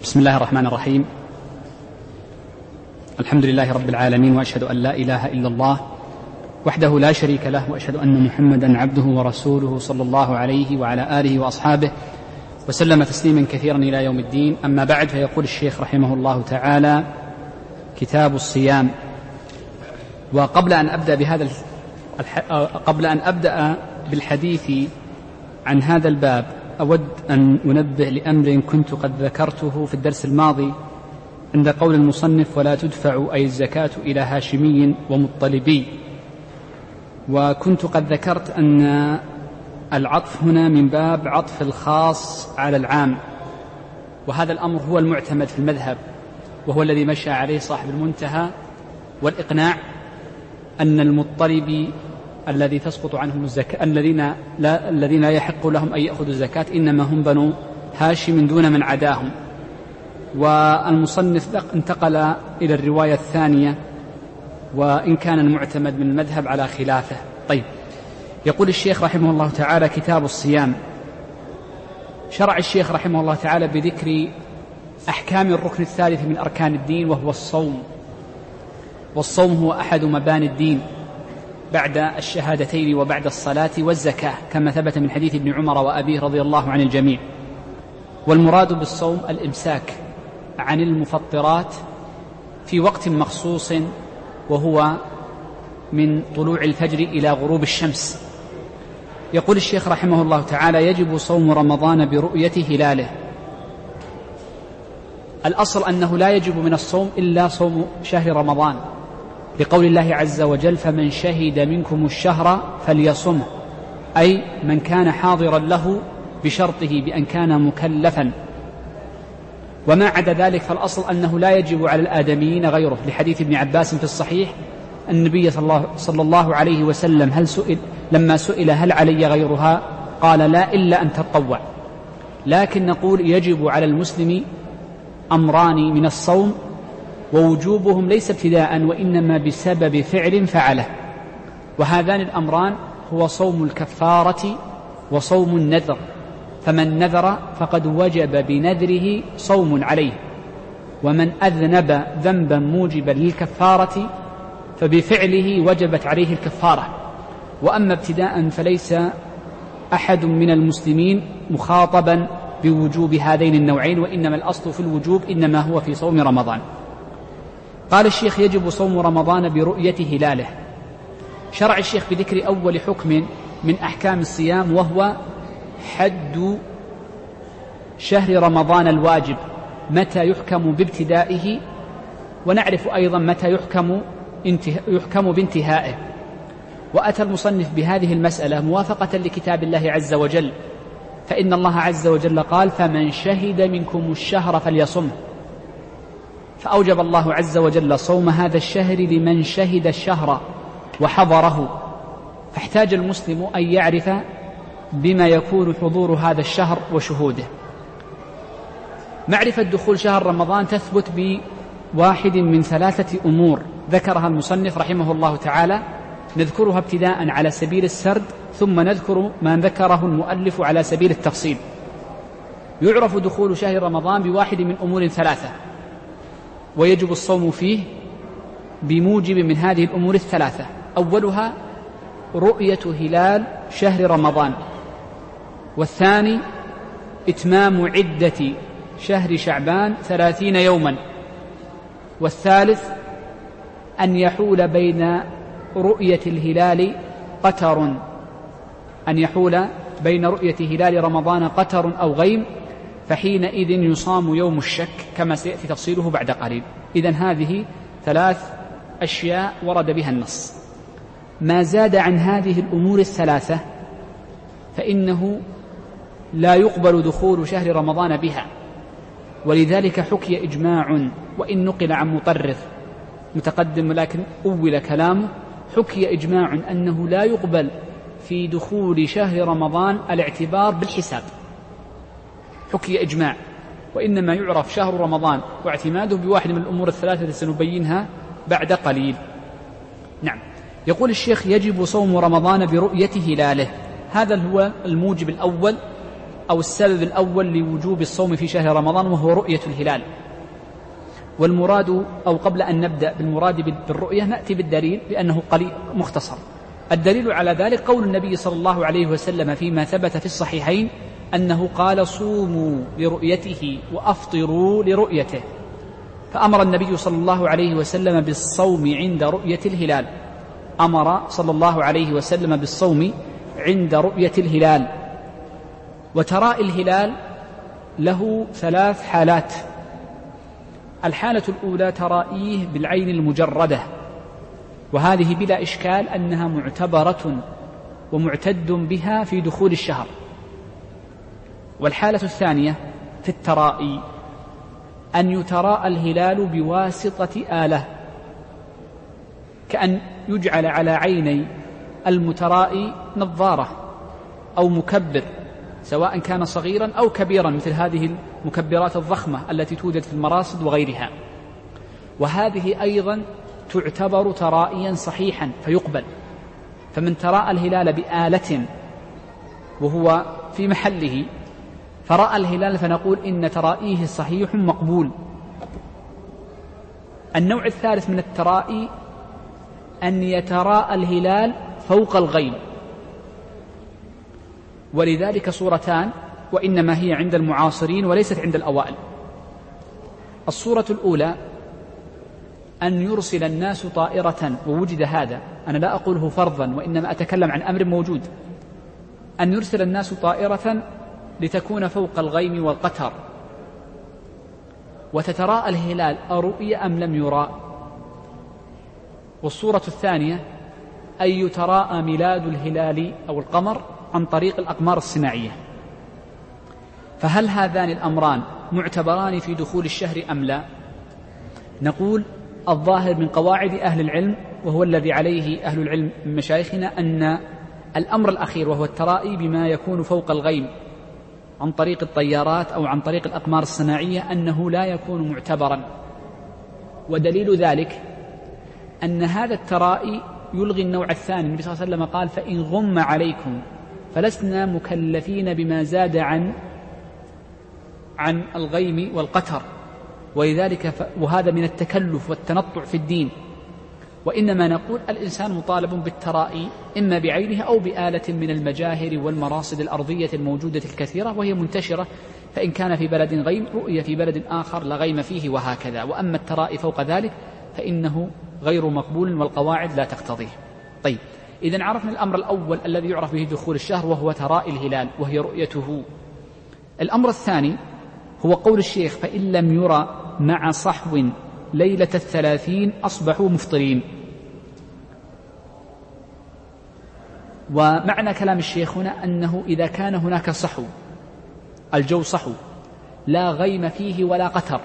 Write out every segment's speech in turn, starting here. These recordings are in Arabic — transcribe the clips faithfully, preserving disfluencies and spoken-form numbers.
بسم الله الرحمن الرحيم. الحمد لله رب العالمين، وأشهد أن لا إله إلا الله وحده لا شريك له، وأشهد أن محمدا عبده ورسوله صلى الله عليه وعلى آله وأصحابه وسلم تسليما كثيرا إلى يوم الدين. أما بعد، فيقول الشيخ رحمه الله تعالى: كتاب الصيام. وقبل أن أبدأ بهذا الح... قبل أن أبدأ بالحديث عن هذا الباب، أود أن أنبه لأمر كنت قد ذكرته في الدرس الماضي عند قول المصنف: ولا تدفع أي الزكاة إلى هاشمي ومطلبي. وكنت قد ذكرت أن العطف هنا من باب عطف الخاص على العام، وهذا الأمر هو المعتمد في المذهب، وهو الذي مشى عليه صاحب المنتهى والإقناع، أن المطلب الذي تسقط عنهم الزكاة الذين لا, الذين لا يحق لهم أن يأخذوا الزكاة إنما هم بنو هاشم دون من عداهم. والمصنف انتقل إلى الرواية الثانية، وإن كان المعتمد من المذهب على خلافه. طيب، يقول الشيخ رحمه الله تعالى: كتاب الصيام. شرع الشيخ رحمه الله تعالى بذكر أحكام الركن الثالث من أركان الدين، وهو الصوم. والصوم هو أحد مباني الدين بعد الشهادتين وبعد الصلاة والزكاة، كما ثبت من حديث ابن عمر وأبيه رضي الله عن الجميع. والمراد بالصوم الإمساك عن المفطرات في وقت مخصوص، وهو من طلوع الفجر إلى غروب الشمس. يقول الشيخ رحمه الله تعالى: يجب صوم رمضان برؤية هلاله. الأصل أنه لا يجب من الصوم إلا صوم شهر رمضان، لقول الله عز وجل: فمن شهد منكم الشهر فليصمه، أي من كان حاضرا له بشرطه بأن كان مكلفا. وما عدا ذلك فالأصل أنه لا يجب على الآدميين غيره، لحديث ابن عباس في الصحيح: النبي صلى الله عليه وسلم هل سئل لما سئل هل علي غيرها قال: لا، إلا أن تطوع. لكن نقول يجب على المسلم أمران من الصوم، ووجوبهم ليس ابتداء وإنما بسبب فعل فعله، وهذان الأمران هو صوم الكفارة وصوم النذر. فمن نذر فقد وجب بنذره صوم عليه، ومن أذنب ذنبا موجبا للكفارة فبفعله وجبت عليه الكفارة. وأما ابتداء فليس أحد من المسلمين مخاطبا بوجوب هذين النوعين، وإنما الأصل في الوجوب إنما هو في صوم رمضان. قال الشيخ: يجب صوم رمضان برؤية هلاله. شرع الشيخ بذكر أول حكم من أحكام الصيام، وهو حد شهر رمضان الواجب، متى يحكم بابتدائه، ونعرف أيضا متى يحكم, يحكم بانتهائه. وأتى المصنف بهذه المسألة موافقة لكتاب الله عز وجل، فإن الله عز وجل قال: فمن شهد منكم الشهر فليصمه. فأوجب الله عز وجل صوم هذا الشهر لمن شهد الشهر وحضره. فاحتاج المسلم أن يعرف بما يكون حضور هذا الشهر وشهوده. معرفة دخول شهر رمضان تثبت بواحد من ثلاثة أمور ذكرها المصنف رحمه الله تعالى، نذكرها ابتداء على سبيل السرد، ثم نذكر ما ذكره المؤلف على سبيل التفصيل. يعرف دخول شهر رمضان بواحد من أمور ثلاثة، ويجب الصوم فيه بموجب من هذه الأمور الثلاثة. أولها رؤية هلال شهر رمضان، والثاني إتمام عدة شهر شعبان ثلاثين يوما، والثالث أن يحول بين رؤية الهلال قتر أن يحول بين رؤية هلال رمضان قتر أو غيم، فحينئذ يصام يوم الشك، كما سيأتي تفصيله بعد قليل. إذن هذه ثلاث أشياء ورد بها النص. ما زاد عن هذه الأمور الثلاثة فإنه لا يقبل دخول شهر رمضان بها، ولذلك حكي إجماع، وإن نقل عن مطرف متقدم لكن أول كلامه، حكي إجماع أنه لا يقبل في دخول شهر رمضان الاعتبار بالحساب. حكي إجماع، وإنما يعرف شهر رمضان واعتماده بواحد من الأمور الثلاثة التي سنبينها بعد قليل. نعم. يقول الشيخ: يجب صوم رمضان برؤية هلاله. هذا هو الموجب الأول أو السبب الأول لوجوب الصوم في شهر رمضان، وهو رؤية الهلال. والمراد، أو قبل أن نبدأ بالمراد بالرؤية نأتي بالدليل لأنه قليل مختصر. الدليل على ذلك قول النبي صلى الله عليه وسلم فيما ثبت في الصحيحين أنه قال: صوموا لرؤيته وأفطروا لرؤيته. فأمر النبي صلى الله عليه وسلم بالصوم عند رؤية الهلال، أمر صلى الله عليه وسلم بالصوم عند رؤية الهلال. وتراء الهلال له ثلاث حالات. الحالة الأولى ترائيه بالعين المجردة، وهذه بلا إشكال أنها معتبرة ومعتد بها في دخول الشهر. والحالة الثانية في الترائي أن يتراءى الهلال بواسطة آلة، كأن يجعل على عيني المترائي نظارة أو مكبر، سواء كان صغيرا أو كبيرا، مثل هذه المكبرات الضخمة التي توجد في المراصد وغيرها. وهذه أيضا تعتبر ترائيا صحيحا فيقبل. فمن تراءى الهلال بآلة وهو في محله فرأى الهلال فنقول إن ترائيه صحيح مقبول. النوع الثالث من الترائي أن يتراءى الهلال فوق الغيم، ولذلك صورتان، وإنما هي عند المعاصرين وليست عند الأوائل. الصورة الأولى أن يرسل الناس طائرة، ووجد هذا، أنا لا أقوله فرضا وإنما أتكلم عن أمر موجود، أن يرسل الناس طائرة لتكون فوق الغيم والقتر وتتراءى الهلال أرؤي أم لم يرى. والصورة الثانية أن يتراءى ميلاد الهلال أو القمر عن طريق الأقمار الصناعية. فهل هذان الأمران معتبران في دخول الشهر أم لا؟ نقول الظاهر من قواعد أهل العلم، وهو الذي عليه أهل العلم من مشايخنا، أن الأمر الأخير وهو الترائي بما يكون فوق الغيم عن طريق الطيارات أو عن طريق الأقمار الصناعية أنه لا يكون معتبرا. ودليل ذلك أن هذا الترائي يلغي النوع الثاني. النبي صلى الله عليه وسلم قال: فإن غم عليكم فلسنا مكلفين بما زاد عن عن الغيم والقتر. ولذلك ف... وهذا من التكلف والتنطع في الدين. وإنما نقول الإنسان مطالب بالترائي إما بعينه أو بآلة من المجاهر والمراصد الأرضية الموجودة الكثيرة وهي منتشرة، فإن كان في بلد غيم رؤية في بلد آخر لا غيم فيه وهكذا. وأما الترائي فوق ذلك فإنه غير مقبول والقواعد لا تقتضيه. طيب، إذن عرفنا الأمر الأول الذي يعرف به دخول الشهر وهو ترائي الهلال وهي رؤيته. الأمر الثاني هو قول الشيخ: فإن لم يرى مع صحو ليلة الثلاثين أصبحوا مفطرين. ومعنى كلام الشيخ هنا أنه إذا كان هناك صحو، الجو صحو لا غيم فيه ولا قتر،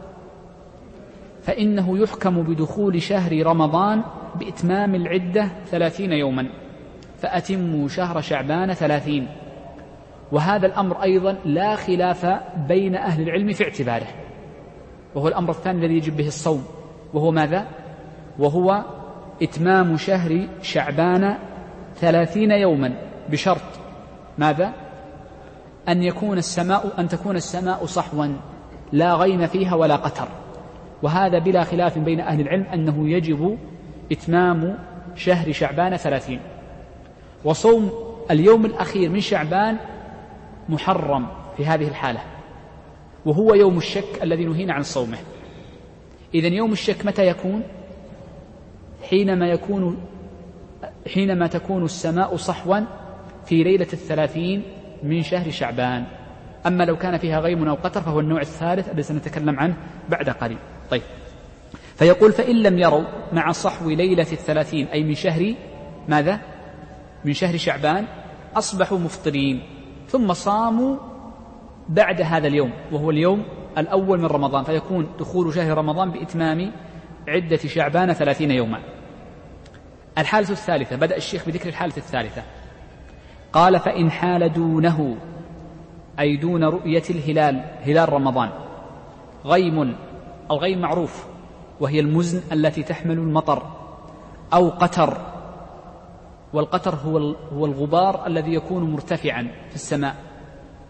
فإنه يحكم بدخول شهر رمضان بإتمام العدة ثلاثين يوما، فأتموا شهر شعبان ثلاثين. وهذا الأمر أيضا لا خلاف بين أهل العلم في اعتباره، وهو الأمر الثاني الذي يجب به الصوم، وهو ماذا؟ وهو إتمام شهر شعبان ثلاثين يوما، بشرط ماذا؟ أن يكون السماء أن تكون السماء صحوا لا غيم فيها ولا قتر. وهذا بلا خلاف بين أهل العلم أنه يجب إتمام شهر شعبان ثلاثين. وصوم اليوم الأخير من شعبان محرم في هذه الحالة، وهو يوم الشك الذي نهينا عن صومه. إذن يوم الشك متى يكون؟ حينما يكون حينما تكون السماء صحوا في ليلة الثلاثين من شهر شعبان. أما لو كان فيها غيم أو قطر فهو النوع الثالث الذي سنتكلم عنه بعد قليل. طيب، فيقول: فإن لم يروا مع صحو ليلة الثلاثين، أي من شهر ماذا؟ من شهر شعبان، أصبحوا مفطرين، ثم صاموا بعد هذا اليوم وهو اليوم الأول من رمضان، فيكون دخول شهر رمضان بإتمام عدة شعبان ثلاثين يوما. الحالة الثالثة، بدأ الشيخ بذكر الحالة الثالثة، قال: فإن حال دونه، أي دون رؤية الهلال، هلال رمضان، غيم، الغيم معروف وهي المزن التي تحمل المطر، أو قتر، والقتر هو هو الغبار الذي يكون مرتفعا في السماء،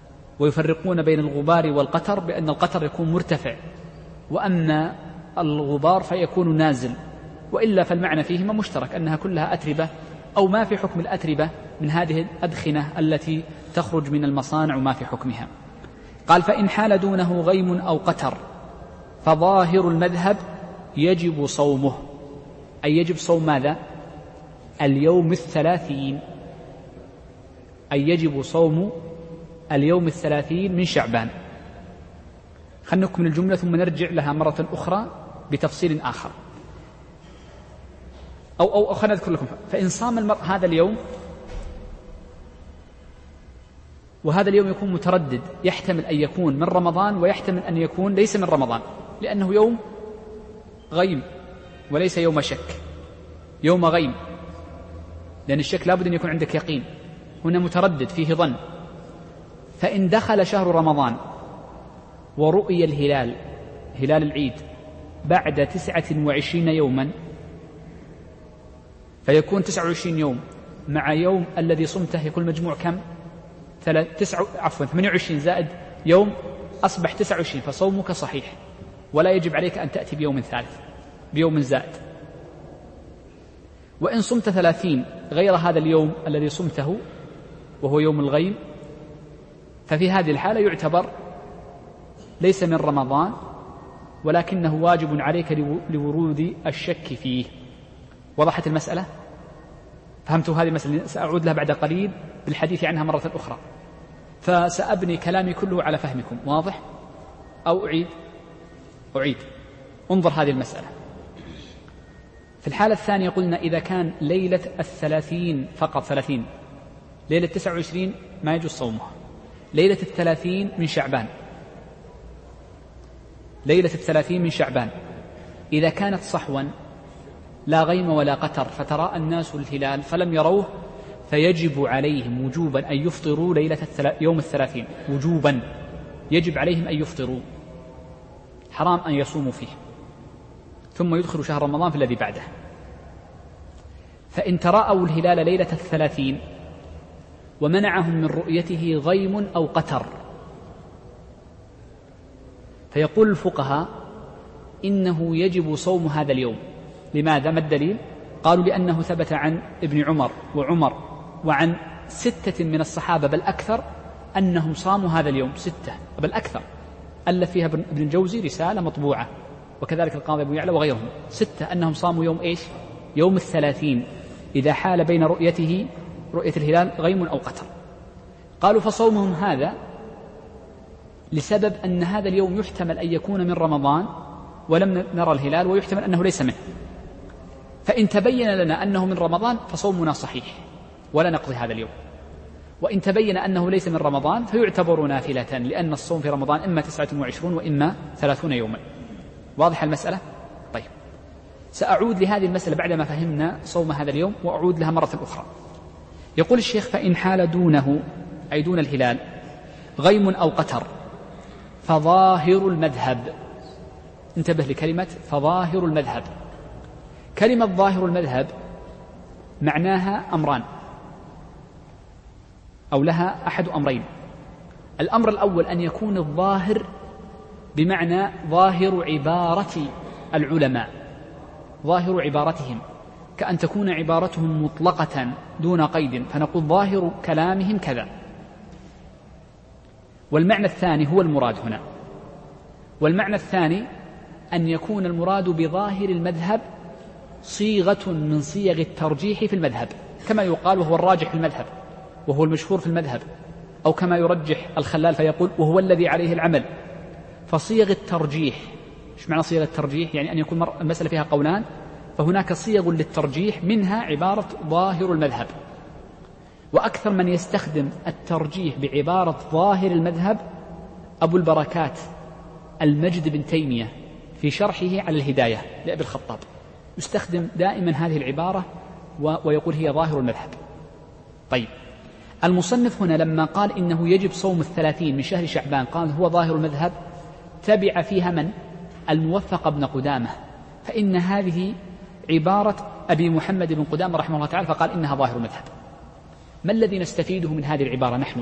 ويفرقون بين الغبار والقتر بأن القتر يكون مرتفع وأن الغبار فيكون نازل، وإلا فالمعنى فيهما مشترك أنها كلها أتربة، أو ما في حكم الأتربة من هذه الأدخنة التي تخرج من المصانع وما في حكمها. قال فإن حال دونه غيم أو قتر فظاهر المذهب يجب صومه، أي يجب صوم ماذا؟ اليوم الثلاثين، أي يجب صوم اليوم الثلاثين من شعبان. خلنا نكمل الجملة ثم نرجع لها مرة أخرى بتفصيل آخر. أو, أو خلنا نذكر لكم. فإن صام المرء هذا اليوم، وهذا اليوم يكون متردد، يحتمل أن يكون من رمضان ويحتمل أن يكون ليس من رمضان، لأنه يوم غيم وليس يوم شك، يوم غيم، لأن الشك لابد أن يكون عندك يقين، هنا متردد فيه ظن. فإن دخل شهر رمضان ورؤي الهلال، هلال العيد، بعد تسعة وعشرين يوما، فيكون تسعة وعشرين يوم مع يوم الذي صمته يكون مجموع كم؟ تسعة عفوا ثمانية وعشرين زائد يوم، أصبح تسعة وعشرين، فصومك صحيح ولا يجب عليك أن تأتي بيوم ثالث بيوم زائد. وإن صمت ثلاثين غير هذا اليوم الذي صمته وهو يوم الغيم، ففي هذه الحالة يعتبر ليس من رمضان، ولكنه واجب عليك لورود الشك فيه. وضحت المسألة؟ فهمتوا هذه المسألة؟ سأعود لها بعد قليل بالحديث عنها مرة أخرى، فسأبني كلامي كله على فهمكم. واضح؟ أو أعيد؟ أعيد. انظر هذه المسألة. في الحالة الثانية قلنا إذا كان ليلة الثلاثين فقط، ثلاثين، ليلة تسعة وعشرين ما يجوز صومها، ليلة الثلاثين من شعبان، ليلة الثلاثين من شعبان إذا كانت صحوا لا غيم ولا قتر، فتراءى الناس الهلال فلم يروه، فيجب عليهم وجوبا أن يفطروا ليلة الثلا... يوم الثلاثين، وجوبا يجب عليهم أن يفطروا، حرام أن يصوموا فيه، ثم يدخل شهر رمضان في الذي بعده. فإن تراءوا الهلال ليلة الثلاثين ومنعهم من رؤيته غيم أو قتر، فيقول الفقهاء إنه يجب صوم هذا اليوم. لماذا؟ ما الدليل؟ قالوا لأنه ثبت عن ابن عمر وعمر وعن ستة من الصحابة بل أكثر أنهم صاموا هذا اليوم، ستة بل أكثر، ألف فيها ابن الجوزي رسالة مطبوعة، وكذلك القاضي أبو يعلى وغيرهم، ستة أنهم صاموا يوم إيش؟ يوم الثلاثين إذا حال بين رؤيته رؤية الهلال غيم أو قتر. قالوا فصومهم هذا لسبب أن هذا اليوم يحتمل أن يكون من رمضان ولم نرى الهلال، ويحتمل أنه ليس منه، فإن تبين لنا أنه من رمضان فصومنا صحيح ولا نقضي هذا اليوم، وإن تبين أنه ليس من رمضان فيعتبر نافلة، لأن الصوم في رمضان إما تسعة وعشرون وإما ثلاثون يوما. واضح المسألة؟ طيب، سأعود لهذه المسألة بعدما فهمنا صوم هذا اليوم، وأعود لها مرة أخرى. يقول الشيخ فإن حال دونه أي دون الهلال غيم أو قتر فظاهر المذهب، انتبه لكلمة فظاهر المذهب. كلمة ظاهر المذهب معناها أمران، أو لها أحد أمرين. الأمر الأول أن يكون الظاهر بمعنى ظاهر عبارة العلماء، ظاهر عبارتهم، كأن تكون عبارتهم مطلقة دون قيد، فنقول ظاهر كلامهم كذا. والمعنى الثاني هو المراد هنا. والمعنى الثاني أن يكون المراد بظاهر المذهب صيغة من صيغ الترجيح في المذهب، كما يقال وهو الراجح في المذهب وهو المشهور في المذهب، أو كما يرجح الخلال فيقول وهو الذي عليه العمل. فصيغ الترجيح، إيش معنى صيغ الترجيح؟ يعني أن يكون المسألة فيها قولان، فهناك صيغ للترجيح منها عبارة ظاهر المذهب. وأكثر من يستخدم الترجيح بعبارة ظاهر المذهب أبو البركات المجد بن تيمية في شرحه على الهداية لأبي الخطاب، يستخدم دائما هذه العبارة ويقول هي ظاهر المذهب. طيب، المصنف هنا لما قال إنه يجب صوم الثلاثين من شهر شعبان قال هو ظاهر المذهب، تبع فيها من؟ الموفق بن قدامة، فإن هذه عبارة أبي محمد بن قدامة رحمه الله تعالى، فقال إنها ظاهر المذهب. ما الذي نستفيده من هذه العبارة نحن؟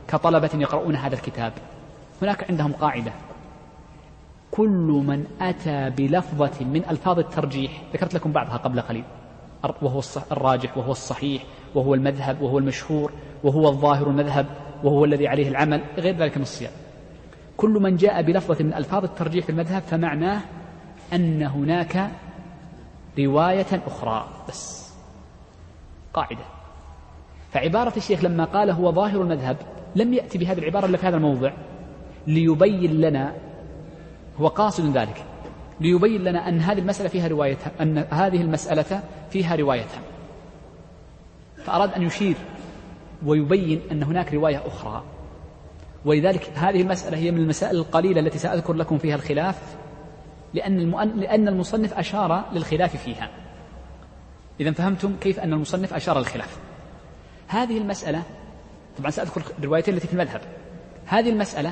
كطلبة يقرؤون هذا الكتاب. هناك عندهم قاعدة: كل من أتى بلفظة من ألفاظ الترجيح، ذكرت لكم بعضها قبل قليل، وهو الراجح وهو الصحيح وهو المذهب وهو المشهور وهو الظاهر المذهب وهو الذي عليه العمل، غير ذلك من الصيغ. كل من جاء بلفظة من ألفاظ الترجيح في المذهب فمعناه أن هناك رواية أخرى بس، قاعدة. فعبارة الشيخ لما قال هو ظاهر المذهب لم يأتي بهذه العبارة إلا في هذا الموضع ليبين لنا، هو قاصد ذلك، ليبين لنا أن هذه المسألة فيها رواية، أن هذه المسألة فيها رواية، فأراد أن يشير ويبين أن هناك رواية أخرى. ولذلك هذه المسألة هي من المسائل القليلة التي سأذكر لكم فيها الخلاف، لأن لأن المصنف أشار للخلاف فيها. إذن فهمتم كيف أن المصنف أشار للخلاف. هذه المسألة طبعا سأذكر الروايتين التي في المذهب. هذه المسألة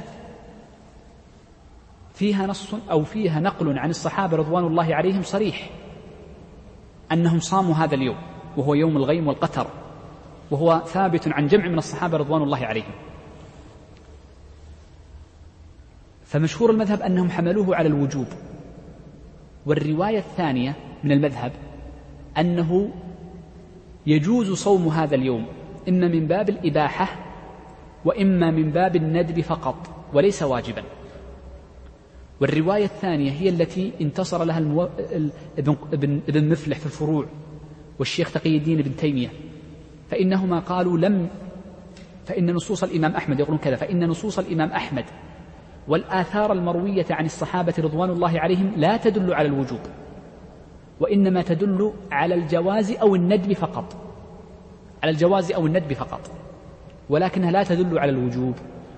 فيها نص أو فيها نقل عن الصحابة رضوان الله عليهم صريح أنهم صاموا هذا اليوم، وهو يوم الغيم والقتر، وهو ثابت عن جمع من الصحابة رضوان الله عليهم. فمشهور المذهب أنهم حملوه على الوجوب. والرواية الثانية من المذهب أنه يجوز صوم هذا اليوم إما من باب الإباحة وإما من باب الندب فقط وليس واجبا. والرواية الثانية هي التي انتصر لها المو... ابن... ابن... ابن مفلح في الفروع والشيخ تقي الدين ابن تيمية، فإنهما قالوا لم فإن نصوص الإمام أحمد يقولون كذا، فإن نصوص الإمام أحمد والآثار المروية عن الصحابة رضوان الله عليهم لا تدل على الوجوب، وإنما تدل على الجواز أو الندب فقط، على الجواز أو الندب فقط، ولكنها لا تدل على الوجوب.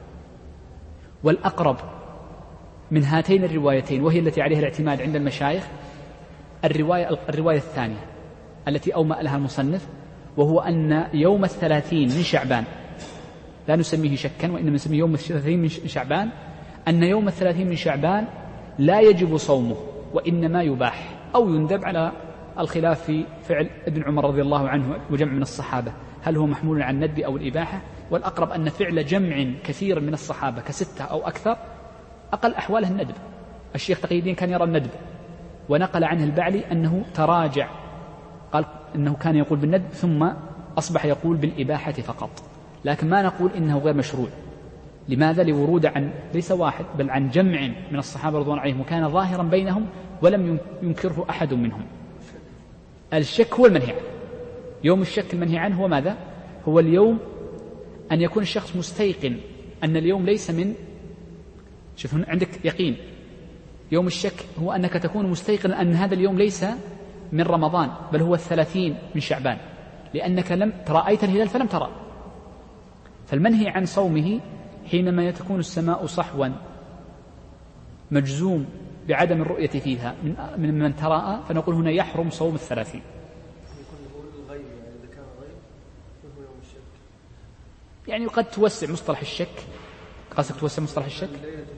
والأقرب من هاتين الروايتين، وهي التي عليها الاعتماد عند المشايخ، الرواية, الرواية الثانية التي أومأ لها المصنف، وهو أن يوم الثلاثين من شعبان، لا نسميه شكا وإنما نسميه يوم الثلاثين من شعبان، أن يوم الثلاثين من شعبان لا يجب صومه وإنما يباح أو يندب، على الخلاف في فعل ابن عمر رضي الله عنه وجمع من الصحابة، هل هو محمول عن الندب أو الإباحة. والأقرب أن فعل جمع كثير من الصحابة كستة أو أكثر أقل أحواله الندب. الشيخ تقي الدين كان يرى الندب، ونقل عنه البعلي أنه تراجع، قال أنه كان يقول بالندب ثم أصبح يقول بالإباحة فقط، لكن ما نقول إنه غير مشروع. لماذا؟ لورود عن ليس واحد بل عن جمع من الصحابة رضوان عليهم، وكان ظاهرا بينهم ولم ينكره أحد منهم. الشك هو المنهي عنه. يوم الشك المنهي عنه هو ماذا؟ هو اليوم أن يكون الشخص مستيقن أن اليوم ليس من، شوف عندك يقين. يوم الشك هو أنك تكون مستيقن أن هذا اليوم ليس من رمضان بل هو الثلاثين من شعبان، لأنك لم رأيت الهلال فلم ترى. فالمنهي عن صومه حينما تكون السماء صحوا مجزوم بعدم الرؤية فيها من من تراءى، فنقول هنا يحرم صوم الثلاثين. يعني قد توسع مصطلح الشك، قصدك توسع مصطلح الشك.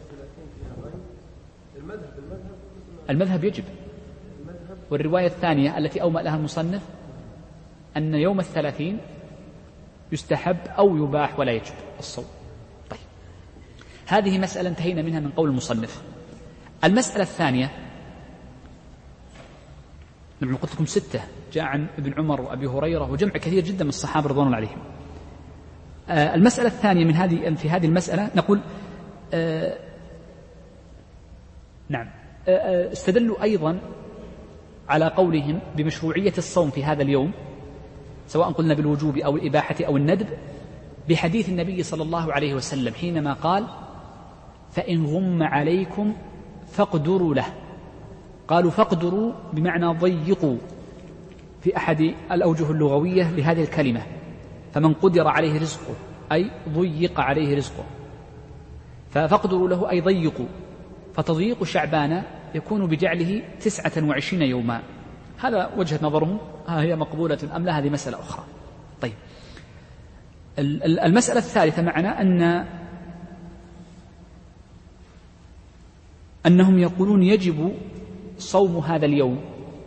المذهب يجب. والرواية الثانية التي أومأ لها المصنف أن يوم الثلاثين يستحب أو يباح ولا يجب الصوم. طيب، هذه مسألة انتهينا منها من قول المصنف. المسألة الثانية، لما قلت لكم ستة جاء عن ابن عمر وأبي هريرة وجمع كثير جدا من الصحابة رضوان الله عليهم. آه المسألة الثانية من هذه في هذه المسألة نقول آه نعم آه استدلوا أيضا على قولهم بمشروعية الصوم في هذا اليوم، سواء قلنا بالوجوب أو الإباحة أو الندب، بحديث النبي صلى الله عليه وسلم حينما قال: فإن غم عليكم فاقدروا له. قالوا فاقدروا بمعنى ضيقوا في أحد الأوجه اللغوية لهذه الكلمة، فمن قدر عليه رزقه أي ضيق عليه رزقه، فاقدروا له أي ضيقوا. فتضييق شعبان يكون بجعله تسعة وعشرين يوما. هذا وجهة نظرهم، ها هي مقبولة أم لا، هذه مسألة أخرى. طيب، المسألة الثالثة معنا أن أنهم يقولون يجب صوم هذا اليوم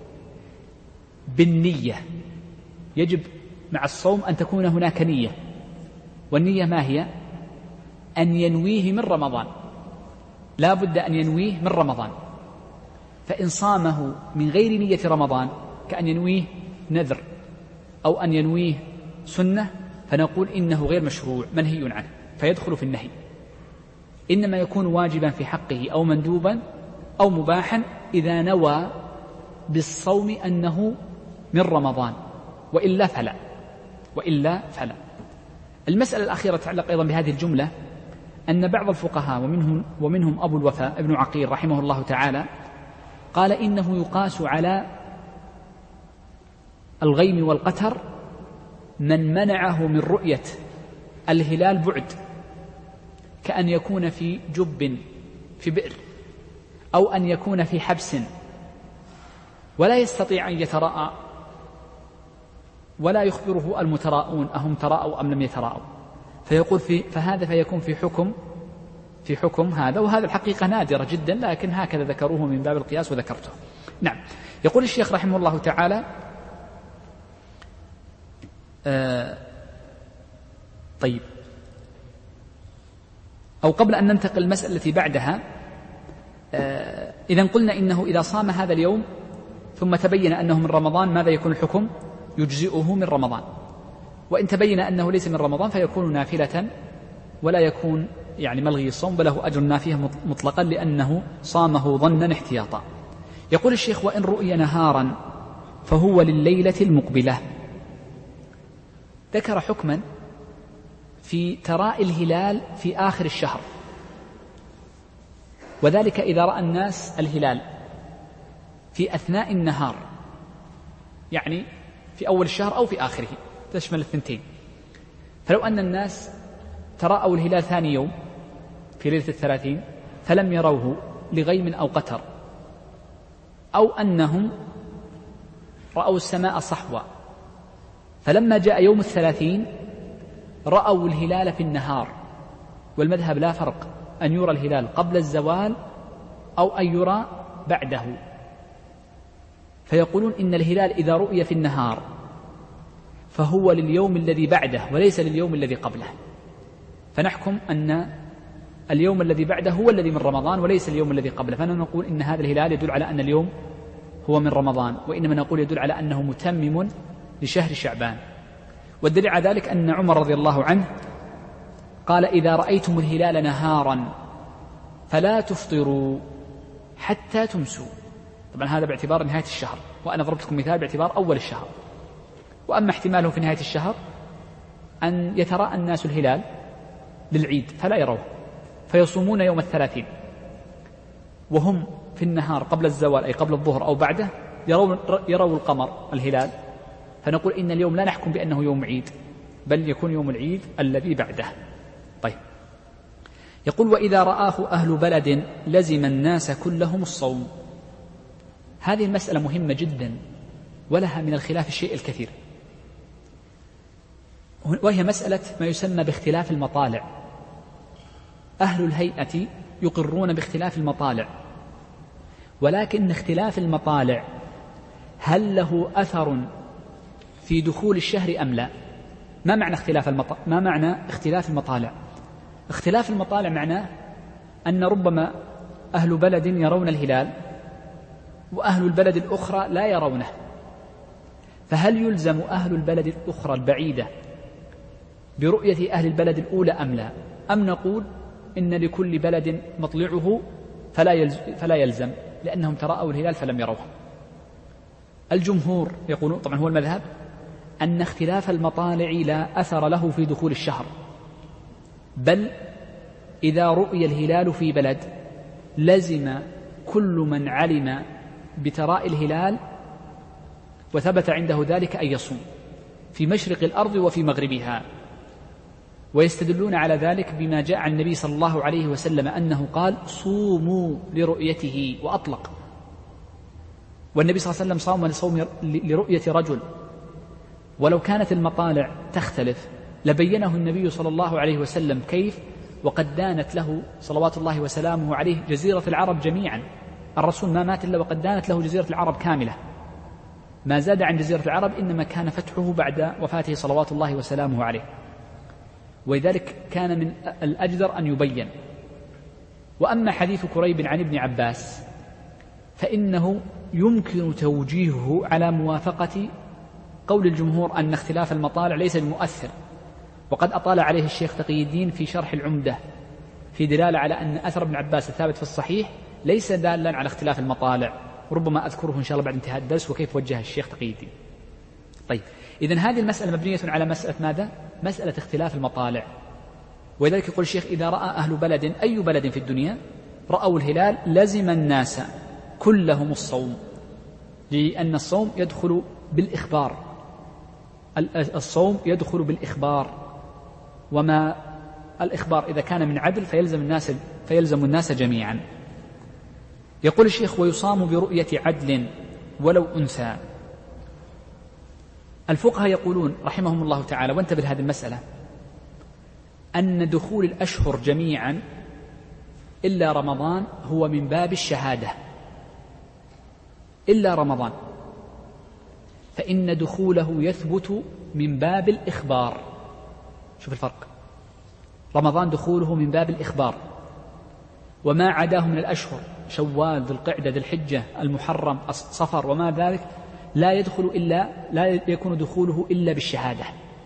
بالنية. يجب مع الصوم أن تكون هناك نية، والنية ما هي؟ أن ينويه من رمضان، لا بد أن ينويه من رمضان. فإن صامه من غير نية رمضان كأن ينويه نذر أو أن ينويه سنة، فنقول إنه غير مشروع منهي عنه فيدخل في النهي. إنما يكون واجبا في حقه أو مندوبا أو مباحا إذا نوى بالصوم أنه من رمضان، وإلا فلا وإلا فلا. المسألة الأخيرة تتعلق أيضا بهذه الجملة، أن بعض الفقهاء ومنهم, ومنهم أبو الوفاء ابن عقيل رحمه الله تعالى قال إنه يقاس على الغيم والقتر من منعه من رؤية الهلال بعد، كأن يكون في جب في بئر أو أن يكون في حبس ولا يستطيع أن يتراءى ولا يخبره المتراءون أهم تراءوا أم لم يتراءوا، فيقول في فهذا فيكون في حكم في حكم هذا. وهذا الحقيقة نادرة جدا، لكن هكذا ذكروه من باب القياس وذكرته. نعم. يقول الشيخ رحمه الله تعالى آه طيب أو قبل أن ننتقل المسألة التي بعدها، آه إذن قلنا إنه إذا صام هذا اليوم ثم تبين أنه من رمضان ماذا يكون الحكم؟ يجزئه من رمضان. وإن تبين أنه ليس من رمضان فيكون نافلة ولا يكون يعني ملغي الصوم، بل له أجر نافية مطلقا لأنه صامه ظنا احتياطا. يقول الشيخ: وإن رؤي نهارا فهو لليلة المقبلة. ذكر حكما في تراء الهلال في آخر الشهر، وذلك إذا رأى الناس الهلال في أثناء النهار، يعني في أول الشهر أو في آخره، تشمل الثنتين. فلو أن الناس تراءوا الهلال ثاني يوم في ليلة الثلاثين فلم يروه لغيم أو قتر، أو أنهم رأوا السماء صحوا، فلما جاء يوم الثلاثين رأوا الهلال في النهار، والمذهب لا فرق أن يرى الهلال قبل الزوال أو أن يرى بعده، فيقولون إن الهلال إذا رؤي في النهار فهو لليوم الذي بعده وليس لليوم الذي قبله، فنحكم أن اليوم الذي بعده هو الذي من رمضان وليس اليوم الذي قبله، فنحن نقول إن هذا الهلال يدل على أن اليوم هو من رمضان، وإنما نقول يدل على أنه متمم لشهر شعبان. والدليل على ذلك أن عمر رضي الله عنه قال: إذا رأيتم الهلال نهارا فلا تفطروا حتى تمسوا. طبعا هذا باعتبار نهاية الشهر، وأنا ضربت لكم مثال باعتبار أول الشهر. وأما احتماله في نهاية الشهر أن يتراءى الناس الهلال للعيد فلا يروه، فيصومون يوم الثلاثين وهم في النهار قبل الزوال أي قبل الظهر أو بعده يرون, يرون القمر الهلال، فنقول إن اليوم لا نحكم بأنه يوم عيد، بل يكون يوم العيد الذي بعده. طيب، يقول: وإذا رآه أهل بلد لزم الناس كلهم الصوم. هذه المسألة مهمة جدا ولها من الخلاف الشيء الكثير، وهي مسألة ما يسمى باختلاف المطالع. أهل الهيئة يقرون باختلاف المطالع، ولكن اختلاف المطالع هل له أثر في دخول الشهر أم لا؟ ما معنى اختلاف المط... ما معنى اختلاف المطالع؟ اختلاف المطالع معناه أن ربما أهل بلد يرون الهلال وأهل البلد الأخرى لا يرونه، فهل يلزم أهل البلد الأخرى البعيدة برؤية أهل البلد الأولى أم لا؟ أم نقول إن لكل بلد مطلعه فلا يلزم, فلا يلزم لأنهم تراءوا الهلال فلم يروه؟ الجمهور يقولون، طبعا هو المذهب، أن اختلاف المطالع لا أثر له في دخول الشهر، بل إذا رؤي الهلال في بلد لزم كل من علم بتراء الهلال وثبت عنده ذلك أن يصوم في مشرق الأرض وفي مغربها. ويستدلون على ذلك بما جاء عن النبي صلى الله عليه وسلم أنه قال: صوموا لرؤيته، وأطلق. والنبي صلى الله عليه وسلم صام لصوم لرؤية رجل، ولو كانت المطالع تختلف لبينه النبي صلى الله عليه وسلم كيف، وقد دانت له صلوات الله وسلامه عليه جزيرة العرب جميعا. الرسول ما مات إلا وقد دانت له جزيرة العرب كاملة، ما زاد عن جزيرة العرب، إنما كان فتحه بعد وفاته صلوات الله وسلامه عليه. ولذلك كان من الأجدر أن يبين. وأما حديث كريب عن ابن عباس فإنه يمكن توجيهه على موافقة قول الجمهور أن اختلاف المطالع ليس بمؤثر، وقد أطال عليه الشيخ تقي الدين في شرح العمدة في دلالة على أن أثر ابن عباس الثابت في الصحيح ليس دالا على اختلاف المطالع، وربما أذكره إن شاء الله بعد انتهاء الدرس وكيف وجه الشيخ تقي الدين. طيب، إذن هذه المسألة مبنية على مسألة ماذا؟ مسألة اختلاف المطالع. ولذلك يقول الشيخ إذا رأى أهل بلد أي بلد في الدنيا رأوا الهلال لزم الناس كلهم الصوم، لأن الصوم يدخل بالإخبار، الصوم يدخل بالإخبار، وما الإخبار إذا كان من عدل فيلزم الناس فيلزم الناس جميعا. يقول الشيخ ويصام برؤية عدل ولو أنثى. الفقهاء يقولون رحمهم الله تعالى، وانتبه لهذه المسألة، أن دخول الأشهر جميعا إلا رمضان هو من باب الشهادة، إلا رمضان، فإن دخوله يثبت من باب الإخبار. شوف الفرق، رمضان دخوله من باب الإخبار، وما عداه من الأشهر شوال ذو القعدة ذو الحجة المحرم صفر وما ذلك لا يدخل إلا لا يكون دخوله إلا بالشهادة.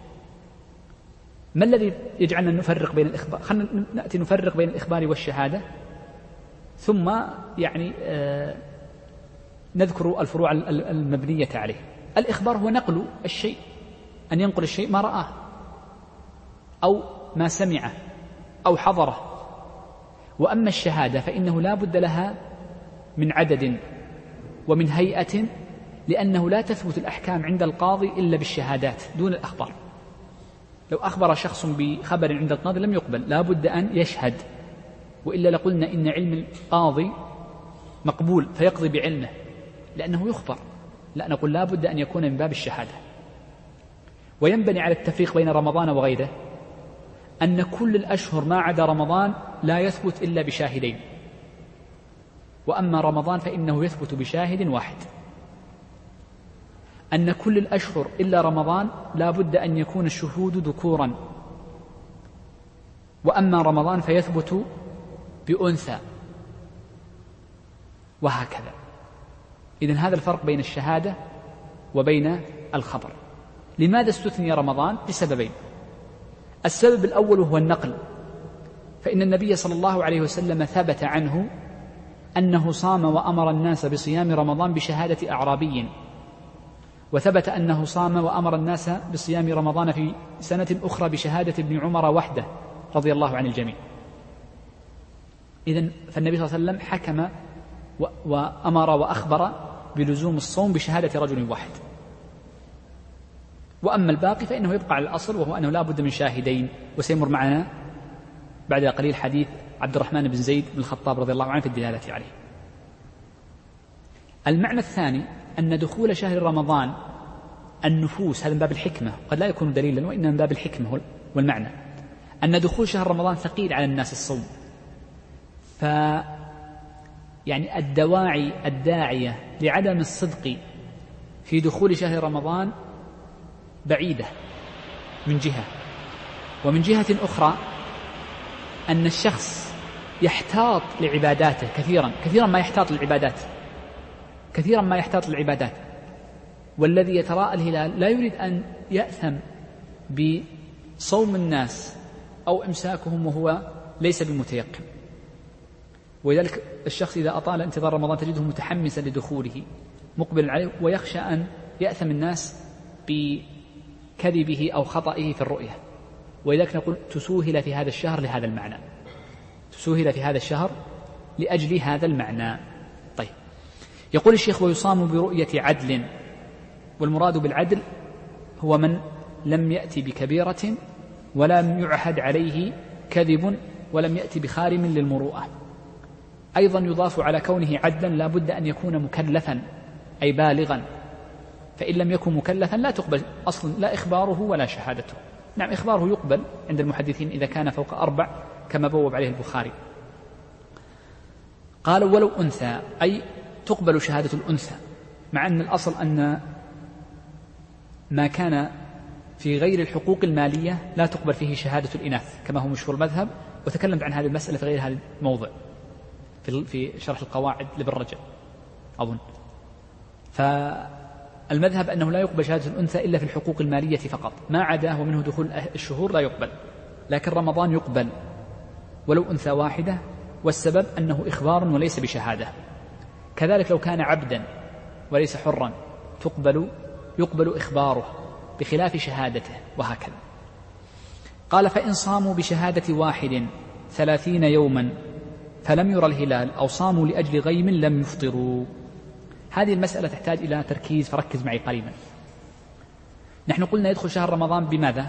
ما الذي يجعلنا نفرق بين الإخبار؟ خلينا نأتي نفرق بين الإخبار والشهادة، ثم يعني آه نذكر الفروع المبنية عليه. الإخبار هو نقل الشيء، أن ينقل الشيء ما رآه أو ما سمعه أو حضره. وأما الشهادة فإنه لا بد لها من عدد ومن هيئة، لأنه لا تثبت الأحكام عند القاضي إلا بالشهادات دون الأخبار. لو أخبر شخص بخبر عند القاضي لم يقبل، لا بد أن يشهد، وإلا لقلنا إن علم القاضي مقبول فيقضي بعلمه لأنه يخبر، لا، نقول لا بد أن يكون من باب الشهادة. وينبني على التفريق بين رمضان وغيره أن كل الأشهر ما عدا رمضان لا يثبت إلا بشاهدين، وأما رمضان فإنه يثبت بشاهد واحد. أن كل الأشهر إلا رمضان لا بد أن يكون الشهود ذكورا، وأما رمضان فيثبت بأنثى، وهكذا. إذن هذا الفرق بين الشهادة وبين الخبر. لماذا استثني رمضان؟ لسببين. السبب الأول هو النقل، فإن النبي صلى الله عليه وسلم ثبت عنه أنه صام وأمر الناس بصيام رمضان بشهادة أعرابي، وثبت أنه صام وأمر الناس بصيام رمضان في سنة أخرى بشهادة ابن عمر وحده رضي الله عن الجميع. إذن فالنبي صلى الله عليه وسلم حكم وأمر وأخبر بلزوم الصوم بشهادة رجل واحد. وأما الباقي فإنه يبقى على الأصل، وهو أنه لا بد من شاهدين، وسيمر معنا بعد قليل حديث عبد الرحمن بن زيد بن الخطاب رضي الله عنه في الدلالة عليه. المعنى الثاني أن دخول شهر رمضان النفوس، هذا من باب الحكمة، قد لا يكون دليلا وإنما من باب الحكمة والمعنى، أن دخول شهر رمضان ثقيل على الناس الصوم، ف يعني الدواعي الداعية لعدم الصدق في دخول شهر رمضان بعيدة من جهة، ومن جهة أخرى أن الشخص يحتاط لعباداته كثيرا كثيرا ما يحتاط للعبادات كثيرا ما يحتاط للعبادات والذي يتراءى الهلال لا يريد أن يأثم بصوم الناس أو إمساكهم وهو ليس بمتيقن. ولذلك الشخص إذا أطال انتظار رمضان تجده متحمسا لدخوله مقبل عليه، ويخشى أن يأثم الناس بكذبه أو خطئه في الرؤية. ولذلك نقول تسوهل في هذا الشهر لهذا المعنى، تسوهل في هذا الشهر لأجل هذا المعنى. طيب، يقول الشيخ ويصام برؤية عدل، والمراد بالعدل هو من لم يأتي بكبيرة ولم يعهد عليه كذب ولم يأتي بخارم للمروءة. أيضا يضاف على كونه عدلا لا بد أن يكون مكلفا أي بالغا، فإن لم يكن مكلفا لا تقبل أصلا لا إخباره ولا شهادته. نعم، إخباره يقبل عند المحدثين إذا كان فوق أربع كما بوب عليه البخاري. قال ولو أنثى، أي تقبل شهادة الأنثى، مع أن الأصل أن ما كان في غير الحقوق المالية لا تقبل فيه شهادة الإناث كما هو مشهور المذهب، وتكلمت عن هذه المسألة في غير هذا الموضع في شرح القواعد لابن رجب أظن. فالمذهب أنه لا يقبل شهادة الأنثى إلا في الحقوق المالية فقط، ما عداه ومنه دخول الشهور لا يقبل، لكن رمضان يقبل ولو أنثى واحدة، والسبب أنه إخبار وليس بشهادة. كذلك لو كان عبدا وليس حرا تقبل يقبل إخباره بخلاف شهادته، وهكذا. قال: فإن صاموا بشهادة واحد ثلاثين يوما فلم يرى الهلال أو صاموا لأجل غيم لم يفطروا. هذه المسألة تحتاج إلى تركيز، فركز معي قليلا. نحن قلنا يدخل شهر رمضان بماذا؟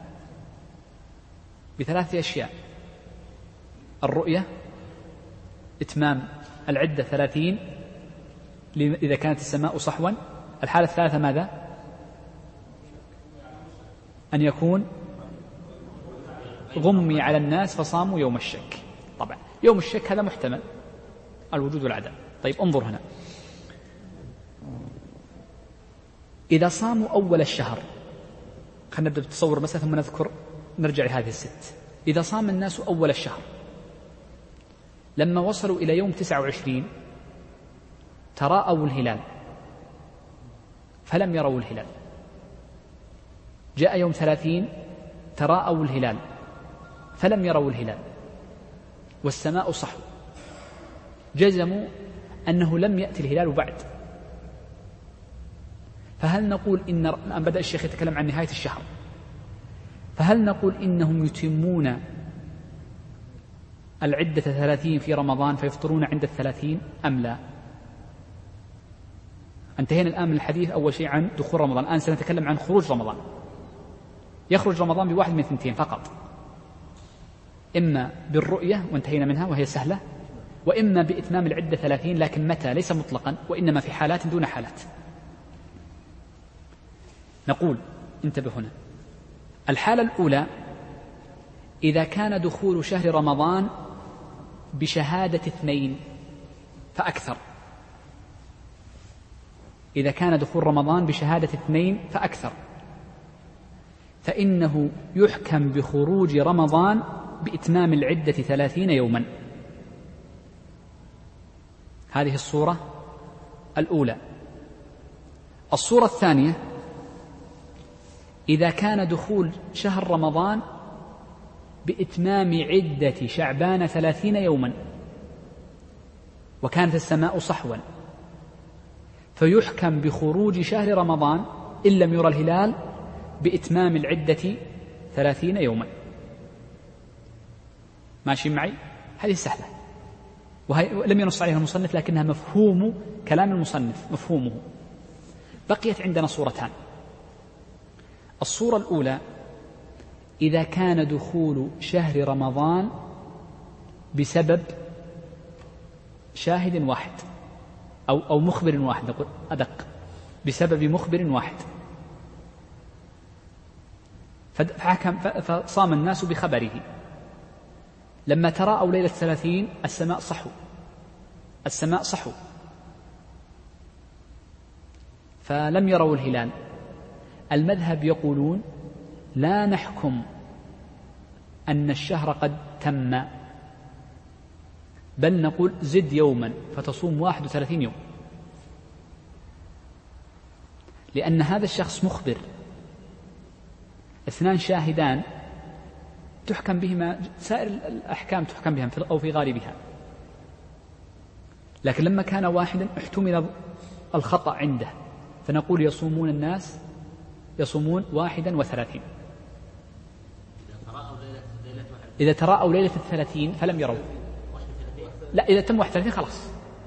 بثلاثة أشياء: الرؤية، إتمام العدة ثلاثين إذا كانت السماء صحوا. الحالة الثالثة ماذا؟ أن يكون غمي على الناس فصاموا يوم الشك. طبعا يوم الشك هذا محتمل، الوجود والعدم. طيب انظر هنا، إذا صاموا أول الشهر، خلينا نبدأ بالتصور مثلا ثم نذكر نرجع لهذه الست. إذا صام الناس أول الشهر لما وصلوا إلى يوم تسعة وعشرين تراءوا الهلال فلم يروا الهلال، جاء يوم ثلاثين تراءوا الهلال فلم يروا الهلال والسماء صحو، جزموا أنه لم يأتي الهلال بعد. فهل نقول إن الآن بدأ الشيخ يتكلم عن نهاية الشهر، فهل نقول إنهم يتمون العدة ثلاثين في رمضان فيفطرون عند الثلاثين أم لا؟ انتهينا الآن من الحديث أول شيء عن دخول رمضان، الآن سنتكلم عن خروج رمضان. يخرج رمضان بواحد من ثنتين فقط، إما بالرؤية وانتهينا منها وهي سهلة، وإما بإتمام العدة ثلاثين، لكن متى؟ ليس مطلقا، وإنما في حالات دون حالات. نقول انتبه هنا، الحالة الأولى إذا كان دخول شهر رمضان بشهادة اثنين فأكثر، إذا كان دخول رمضان بشهادة اثنين فأكثر فإنه يحكم بخروج رمضان بإتمام العدة ثلاثين يوما. هذه الصورة الأولى. الصورة الثانية إذا كان دخول شهر رمضان بإتمام عدة شعبان ثلاثين يوما وكانت السماء صحوا، فيحكم بخروج شهر رمضان إن لم يرى الهلال بإتمام العدة ثلاثين يوما. ماشي معي؟ هذه سهلة ولم ينص عليها المصنف، لكنها مفهوم كلام المصنف، مفهومه. بقيت عندنا صورتان. الصورة الأولى إذا كان دخول شهر رمضان بسبب شاهد واحد أو, أو مخبر واحد، نقول أدق، بسبب مخبر واحد، فحكم فصام الناس بخبره. لما تراءوا ليلة الثلاثين السماء صحو، السماء صحو فلم يروا الهلال. المذهب يقولون لا نحكم أن الشهر قد تم، بل نقول زد يوما فتصوم واحد وثلاثين يوم، لأن هذا الشخص مخبر، اثنان شاهدان تحكم بهما سائر الأحكام، تحكم بهم أو في غالبها. لكن لما كان واحدا احتمل الخطأ عنده، فنقول يصومون الناس يصومون واحدا وثلاثين. إذا تراءوا ليلة الثلاثين فلم يروا، لا إذا تم واحد وثلاثين خلاص،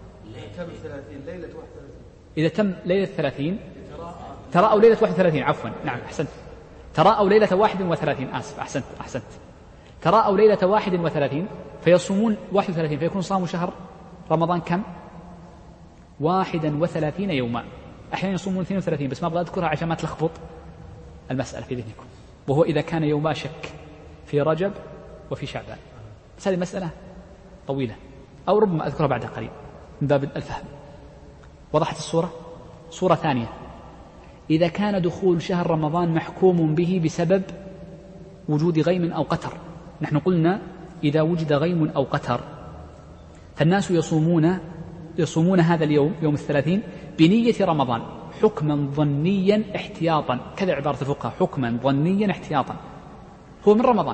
إذا تم ليلة الثلاثين تراءوا ليلة واحد وثلاثين، عفوا نعم أحسنت، تراءوا ليلة واحد وثلاثين، آسف أحسنت أحسنت تراءوا ليلة واحد وثلاثين فيصومون واحد وثلاثين، فيكون صاموا شهر رمضان كم؟ واحدا وثلاثين يوما. أحيانا يصومون اثنين وثلاثين، بس ما أبغى أذكرها عشان ما تلخبط المسألة في ذهنكم، وهو إذا كان يوما شك في رجب وفي شعبان. بس هذه مسألة طويلة أو ربما أذكرها بعد قليل من باب الفهم. وضحت الصورة؟ صورة ثانية، إذا كان دخول شهر رمضان محكوم به بسبب وجود غيم أو قتر. نحن قلنا إذا وجد غيم أو قتر فالناس يصومون يصومون هذا اليوم يوم الثلاثين بنية رمضان حكما ظنيا احتياطا، كذا عبارة الفقهاء، حكما ظنيا احتياطا، هو من رمضان.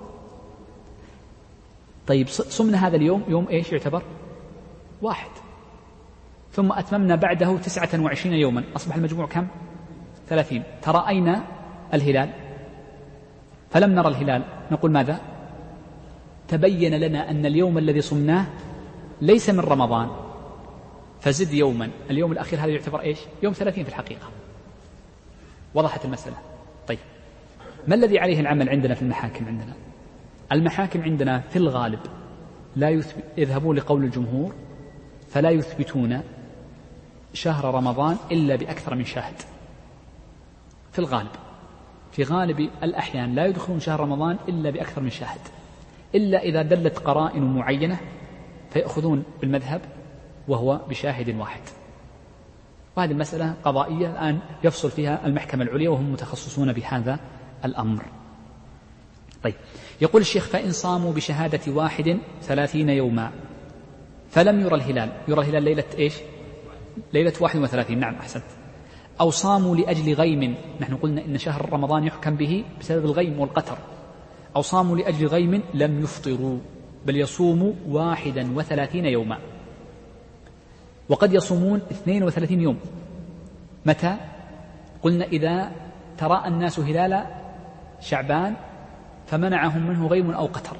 طيب صمنا هذا اليوم يوم إيش يعتبر؟ واحد، ثم أتممنا بعده تسعة وعشرين يوما، أصبح المجموع كم؟ ثلاثين. ترأينا الهلال فلم نرى الهلال، نقول ماذا؟ تبين لنا أن اليوم الذي صمناه ليس من رمضان، فزد يوما، اليوم الأخير هذا يعتبر إيش؟ يوم ثلاثين في الحقيقة. وضحت المسألة. طيب ما الذي عليه العمل عندنا في المحاكم؟ عندنا المحاكم عندنا في الغالب لا يثبت، يذهبون لقول الجمهور فلا يثبتون شهر رمضان إلا بأكثر من شاهد. في الغالب في غالب الأحيان لا يدخلون شهر رمضان إلا بأكثر من شاهد، إلا إذا دلت قرائن معينة فيأخذون بالمذهب وهو بشاهد واحد. وهذه المسألة قضائية الآن يفصل فيها المحكمة العليا وهم متخصصون بهذا الأمر. طيب يقول الشيخ فإن صاموا بشهادة واحد ثلاثين يوما فلم يرى الهلال، يرى الهلال ليلة إيش؟ ليلة واحد وثلاثين، نعم أحسنت. أو صاموا لأجل غيم، نحن قلنا إن شهر رمضان يحكم به بسبب الغيم والقتر، أو صاموا لأجل غيم لم يفطروا بل يصوموا واحدا وثلاثين يوما. وقد يصومون اثنين وثلاثين يوم. متى؟ قلنا إذا تراءى الناس هلال شعبان فمنعهم منه غيم أو قتر،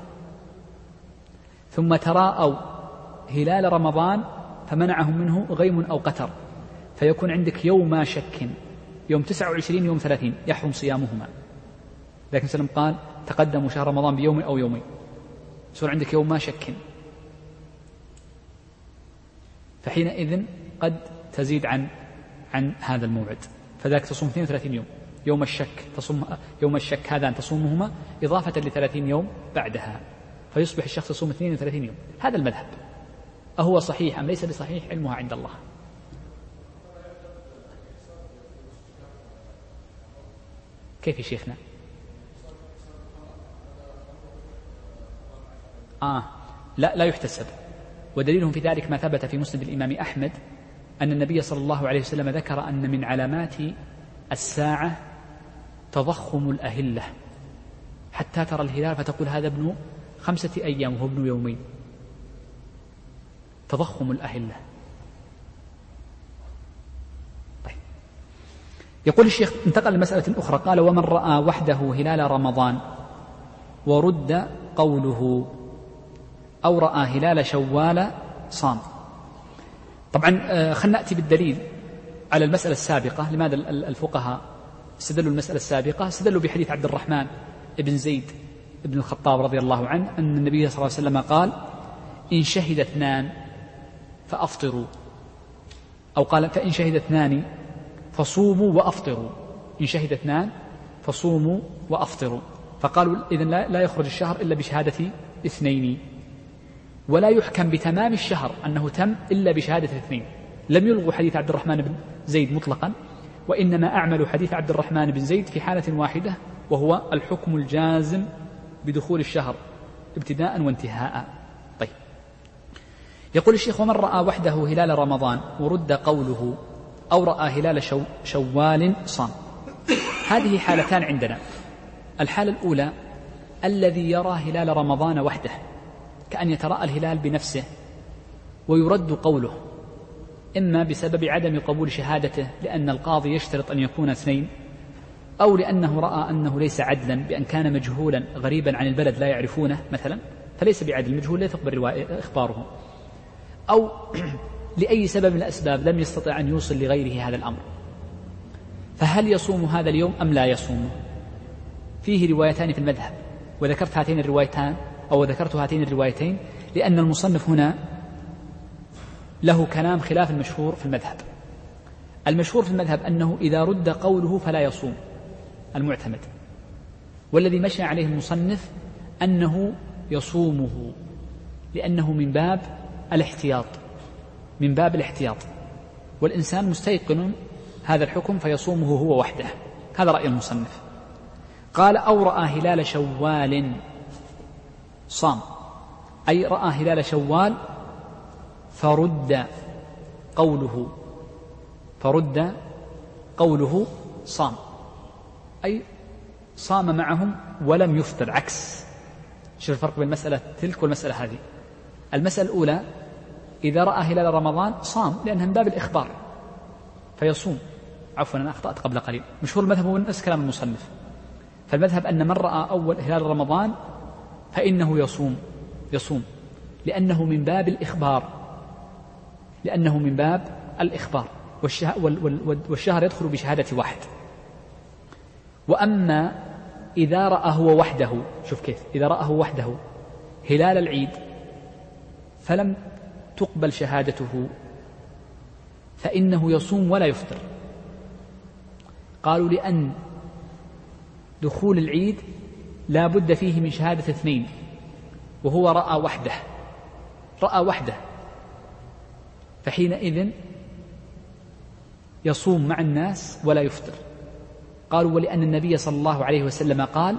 ثم تراءوا هلال رمضان فمنعهم منه غيم أو قتر، فيكون عندك يوم شك، يوم تسعة وعشرين يوم ثلاثين يحرم صيامهما. لكن سلم قال تقدموا شهر رمضان بيوم أو يومين، يصير عندك يوم ما شك، فحينئذ قد تزيد عن عن هذا الموعد، فذلك تصوم اثنين وثلاثين يوم. يوم الشك تصوم يوم الشك هذا أن تصومهما إضافة لثلاثين يوم بعدها، فيصبح الشخص يصوم اثنين وثلاثين يوم. هذا المذهب. أهو صحيح أم ليس بصحيح؟ علمها عند الله. كيف يا شيخنا؟ آه لا لا يحتسب، ودليلهم في ذلك ما ثبت في مسند الإمام أحمد أن النبي صلى الله عليه وسلم ذكر أن من علامات الساعة تضخم الأهلة، حتى ترى الهلال فتقول هذا ابن خمسة أيام وهو ابن يومين، تضخم الأهلة. طيب يقول الشيخ انتقل لمسألة أخرى، قال ومن رأى وحده هلال رمضان ورد قوله أو رأى هلال شوال صام. طبعا خلنا نأتي بالدليل على المسألة السابقة. لماذا الفقهاء استدلوا المسألة السابقة؟ استدلوا بحديث عبد الرحمن بن زيد بن الخطاب رضي الله عنه أن النبي صلى الله عليه وسلم قال إن شهد اثنان فأفطروا، أو قال فإن شهد اثنان فصوموا وأفطروا، إن شهد اثنان فصوموا وأفطروا. فقالوا إذن لا يخرج الشهر إلا بشهادة اثنين، ولا يحكم بتمام الشهر أنه تم إلا بشهادة الاثنين. لم يلغوا حديث عبد الرحمن بن زيد مطلقا، وإنما أعملوا حديث عبد الرحمن بن زيد في حالة واحدة، وهو الحكم الجازم بدخول الشهر ابتداء وانتهاء. طيب يقول الشيخ ومن رأى وحده هلال رمضان ورد قوله أو رأى هلال شو شوال صام. هذه حالتان عندنا. الحالة الأولى الذي يرى هلال رمضان وحده، كأن يتراءى الهلال بنفسه ويرد قوله، إما بسبب عدم قبول شهادته لأن القاضي يشترط أن يكون اثنين، أو لأنه رأى أنه ليس عدلا بأن كان مجهولا غريبا عن البلد لا يعرفونه مثلا، فليس بعدل، مجهول لا تقبل إخباره، أو لأي سبب من الأسباب لم يستطع أن يوصل لغيره هذا الأمر. فهل يصوم هذا اليوم أم لا يصوم؟ فيه روايتان في المذهب، وذكرت هاتين الروايتان أو ذكرت هاتين الروايتين لأن المصنف هنا له كلام خلاف المشهور في المذهب. المشهور في المذهب أنه إذا رد قوله فلا يصوم، المعتمد، والذي مشى عليه المصنف أنه يصومه، لأنه من باب الاحتياط، من باب الاحتياط، والإنسان مستيقن هذا الحكم فيصومه هو وحده. هذا رأي المصنف. قال أو رأى هلال شوال صام، أي رأى هلال شوال فرد قوله فرد قوله صام، أي صام معهم ولم يفطر. عكس، شوف الفرق بين المسألة تلك والمسألة هذه. المسألة الأولى إذا رأى هلال رمضان صام لأنها من باب الإخبار فيصوم. عفوا أنا أخطأت قبل قليل، مشهور المذهب هو نفس كلام المصنف. فالمذهب أن من رأى أول هلال رمضان فإنه يصوم يصوم لأنه من باب الإخبار لأنه من باب الإخبار والشهر يدخل بشهادة واحد. وأما إذا رأى هو وحده، شوف كيف، إذا رأى هو وحده هلال العيد فلم تقبل شهادته فإنه يصوم ولا يفطر. قالوا لأن دخول العيد لا بد فيه من شهادة اثنين، وهو رأى وحده رأى وحده فحينئذ يصوم مع الناس ولا يفطر. قالوا ولأن النبي صلى الله عليه وسلم قال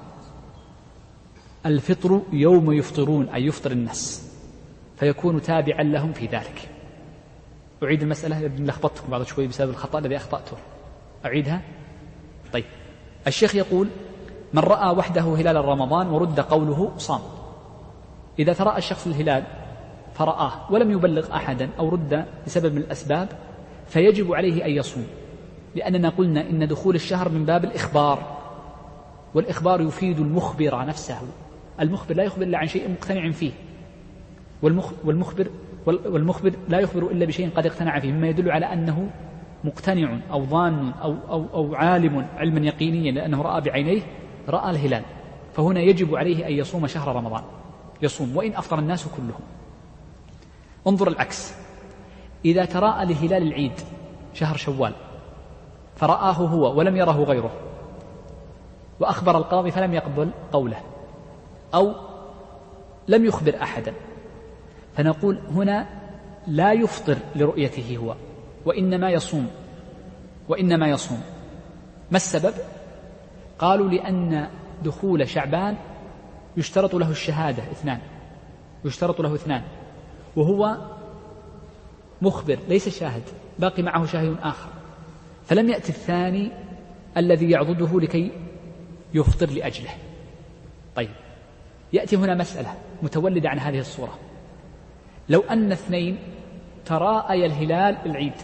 الفطر يوم يفطرون، أي يفطر الناس، فيكون تابعا لهم في ذلك. أعيد المسألة، لخبطتكم بعض شوي بسبب الخطأ الذي أخطأته، أعيدها. طيب، الشيخ يقول من رأى وحده هلال رمضان ورد قوله صام. إذا ترأى الشخص الهلال فرآه ولم يبلغ أحدا أو رد بسبب من الأسباب فيجب عليه أن يصوم، لأننا قلنا إن دخول الشهر من باب الإخبار، والإخبار يفيد المخبر نفسه. المخبر لا يخبر إلا عن شيء مقتنع فيه، والمخبر والمخبر لا يخبر إلا بشيء قد اقتنع فيه، مما يدل على أنه مقتنع أو ظان أو, أو, أو عالم علما يقينيا لأنه رأى بعينيه، رأى الهلال، فهنا يجب عليه أن يصوم شهر رمضان، يصوم وإن أفطر الناس كلهم. انظر العكس، إذا تراءى لهلال العيد شهر شوال فرآه هو ولم يره غيره وأخبر القاضي فلم يقبل قوله أو لم يخبر أحدا، فنقول هنا لا يفطر لرؤيته هو وإنما يصوم وإنما يصوم. ما السبب؟ قالوا لأن دخول شعبان يشترط له الشهادة اثنان يشترط له اثنان وهو مخبر ليس شاهد، باقي معه شاهد آخر، فلم يأتي الثاني الذي يعضده لكي يفطر لأجله. طيب، يأتي هنا مسألة متولدة عن هذه الصورة. لو أن اثنين تراءي الهلال العيد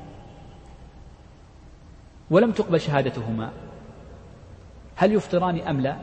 ولم تقبل شهادتهما هل يفطران أم لا؟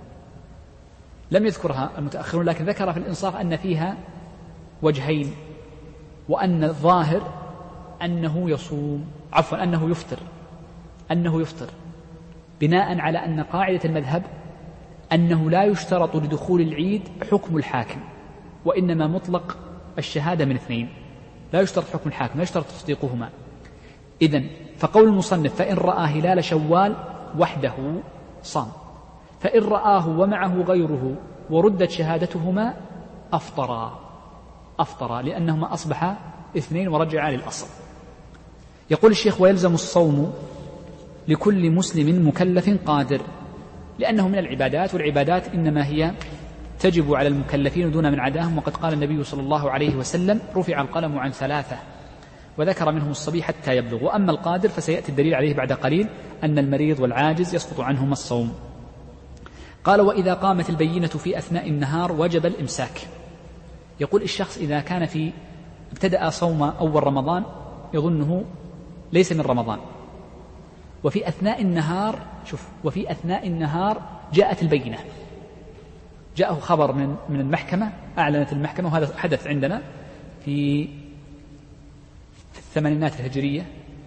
لم يذكرها المتأخرون، لكن ذكر في الإنصاف أن فيها وجهين، وأن الظاهر أنه يصوم عفوا أنه يفطر أنه يفطر بناء على أن قاعدة المذهب أنه لا يشترط لدخول العيد حكم الحاكم، وإنما مطلق الشهادة من اثنين، لا يشترط حكم الحاكم، لا يشترط تصديقهما. إذن فقول المصنف فإن رأى هلال شوال وحده صام، فإن رآه ومعه غيره وردت شهادتهما أفطرا أفطرا لأنهما أصبحا اثنين ورجعا للأصل. يقول الشيخ ويلزم الصوم لكل مسلم مكلف قادر، لأنه من العبادات، والعبادات إنما هي تجب على المكلفين دون من عداهم، وقد قال النبي صلى الله عليه وسلم رفع القلم عن ثلاثة وذكر منهم الصبي حتى يبلغ، وأما القادر فسيأتي الدليل عليه بعد قليل أن المريض والعاجز يسقط عنهما الصوم. قال وإذا قامت البينة في أثناء النهار وجب الإمساك. يقول الشخص إذا كان في ابتدأ صوم أول رمضان يظنه ليس من رمضان، وفي أثناء النهار شوف وفي أثناء النهار جاءت البينة، جاءه خبر من من المحكمة، أعلنت المحكمة، وهذا حدث عندنا في في الثمانينات الهجرية،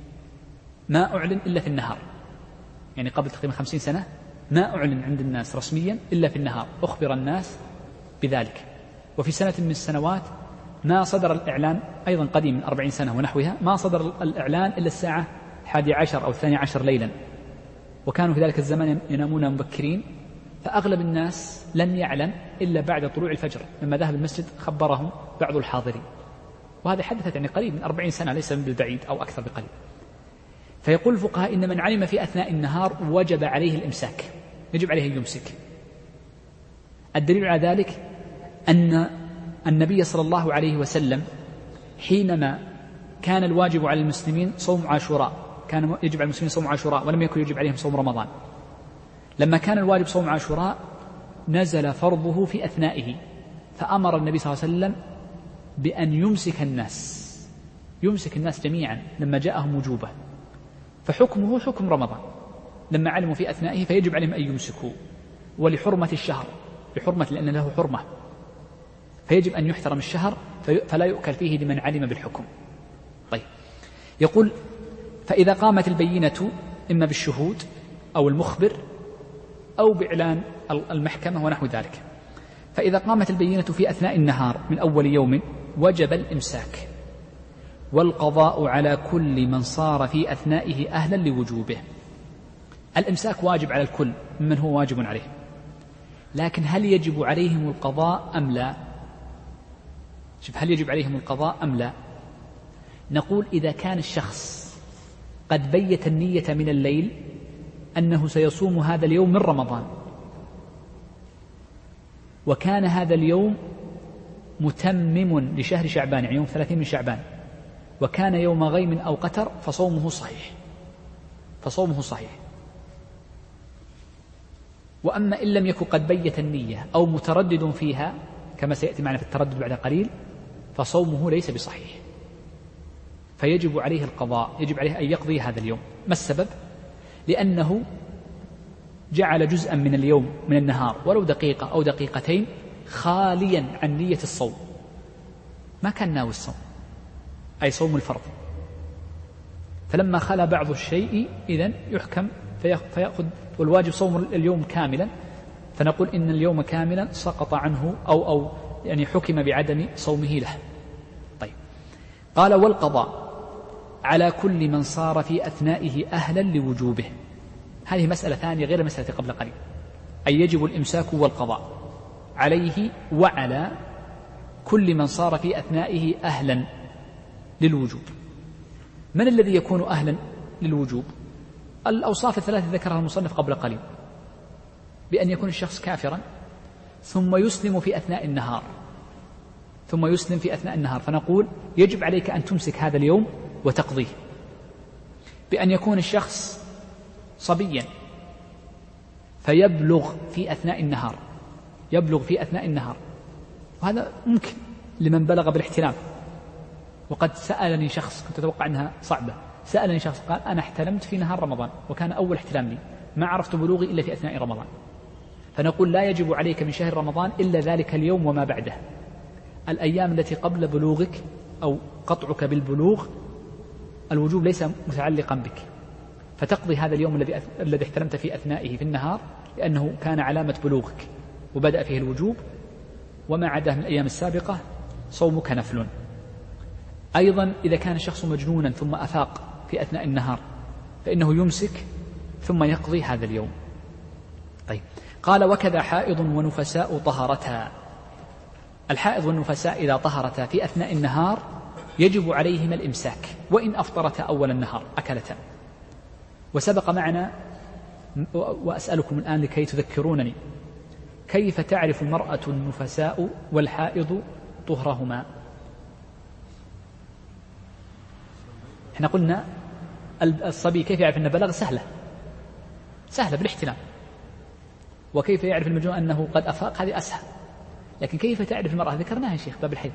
ما أعلن إلا في النهار، يعني قبل تقريبا خمسين سنة ما أعلن عند الناس رسميا إلا في النهار، أخبر الناس بذلك. وفي سنة من السنوات ما صدر الإعلان، أيضا قديم من أربعين سنة ونحوها، ما صدر الإعلان إلا الساعة الحادي عشر أو الثاني عشر ليلا، وكانوا في ذلك الزمان ينامون مبكرين، فأغلب الناس لم يعلم إلا بعد طلوع الفجر، لما ذهب المسجد خبرهم بعض الحاضرين، وهذا حدثت يعني قريب من أربعين سنة، ليس بالبعيد أو أكثر بقليل. فيقول الفقهاء إن من علم في أثناء النهار وجب عليه الإمساك، يجب عليه أن يمسك. الدليل على ذلك أن النبي صلى الله عليه وسلم حينما كان الواجب على المسلمين صوم عاشوراء، كان يجب على المسلمين صوم عاشوراء ولم يكن يجب عليهم صوم رمضان، لما كان الواجب صوم عاشوراء نزل فرضه في أثنائه، فأمر النبي صلى الله عليه وسلم بأن يمسك الناس يمسك الناس جميعا لما جاءهم وجوبه، فحكمه حكم رمضان لما علموا في أثنائه فيجب عليهم أن يمسكوا، ولحرمة الشهر، لحرمة لأن له حرمة فيجب أن يحترم الشهر فلا يؤكل فيه لمن علم بالحكم. طيب، يقول فإذا قامت البينة إما بالشهود أو المخبر أو بإعلان المحكمة ونحو ذلك، فإذا قامت البينة في أثناء النهار من أول يوم وجب الإمساك، والقضاء على كل من صار في أثنائه أهلا لوجوبه. الإمساك واجب على الكل ممن هو واجب عليه، لكن هل يجب عليهم القضاء أم لا؟ شوف، هل يجب عليهم القضاء أم لا؟ نقول إذا كان الشخص قد بيت النية من الليل أنه سيصوم هذا اليوم من رمضان، وكان هذا اليوم متمم لشهر شعبان، يعني يوم ثلاثين من شعبان، وكان يوم غيم أو قتر، فصومه صحيح فصومه صحيح. وأما إن لم يكن قد بيت النية أو متردد فيها كما سيأتي معنا في التردد بعد قليل، فصومه ليس بصحيح، فيجب عليه القضاء، يجب عليه أن يقضي هذا اليوم. ما السبب؟ لأنه جعل جزءا من اليوم من النهار ولو دقيقة أو دقيقتين خاليا عن نية الصوم، ما كان ناوي الصوم أي صوم الفرض، فلما خلا بعض الشيء إذن يحكم فيأخذ، والواجب صوم اليوم كاملا، فنقول إن اليوم كاملا سقط عنه أو, أو يعني حكم بعدم صومه له. طيب، قال والقضاء على كل من صار في أثنائه أهلا لوجوبه. هذه مسألة ثانية غير المسألة قبل قليل، أي يجب الإمساك والقضاء عليه وعلى كل من صار في أثنائه أهلا للوجوب. من الذي يكون أهلا للوجوب؟ الأوصاف الثلاثة ذكرها المصنف قبل قليل، بأن يكون الشخص كافرا ثم يسلم في أثناء النهار ثم يسلم في أثناء النهار فنقول يجب عليك أن تمسك هذا اليوم وتقضيه. بأن يكون الشخص صبيا فيبلغ في أثناء النهار يبلغ في أثناء النهار وهذا ممكن لمن بلغ بالاحتلام. وقد سألني شخص، كنت أتوقع أنها صعبة، سألني شخص قال أنا احتلمت في نهار رمضان وكان أول احتلام لي، ما عرفت بلوغي إلا في أثناء رمضان، فنقول لا يجب عليك من شهر رمضان إلا ذلك اليوم وما بعده. الأيام التي قبل بلوغك أو قطعك بالبلوغ الوجوب ليس متعلقا بك، فتقضي هذا اليوم الذي الذي احتلمت في أثنائه في النهار لأنه كان علامة بلوغك وبدأ فيه الوجوب، وما عداه من الأيام السابقة صومك نفل. أيضا إذا كان الشخص مجنونا ثم أفاق في أثناء النهار فإنه يمسك ثم يقضي هذا اليوم. طيب، قال وكذا حائض ونفساء طهرتا. الحائض والنفساء إذا طهرتا في أثناء النهار يجب عليهما الإمساك وإن أفطرتا أول النهار أكلتا. وسبق معنا، وأسألكم الآن لكي تذكرونني، كيف تعرف المرأة النفساء والحائض طهرهما؟ احنا قلنا الصبي كيف يعرف أنه بلغ؟ سهلة سهلة بالاحتلام. وكيف يعرف المجنون أنه قد أفاق؟ هذه أسهل. لكن كيف تعرف المرأة؟ ذكرناها يا شيخ باب الحيض.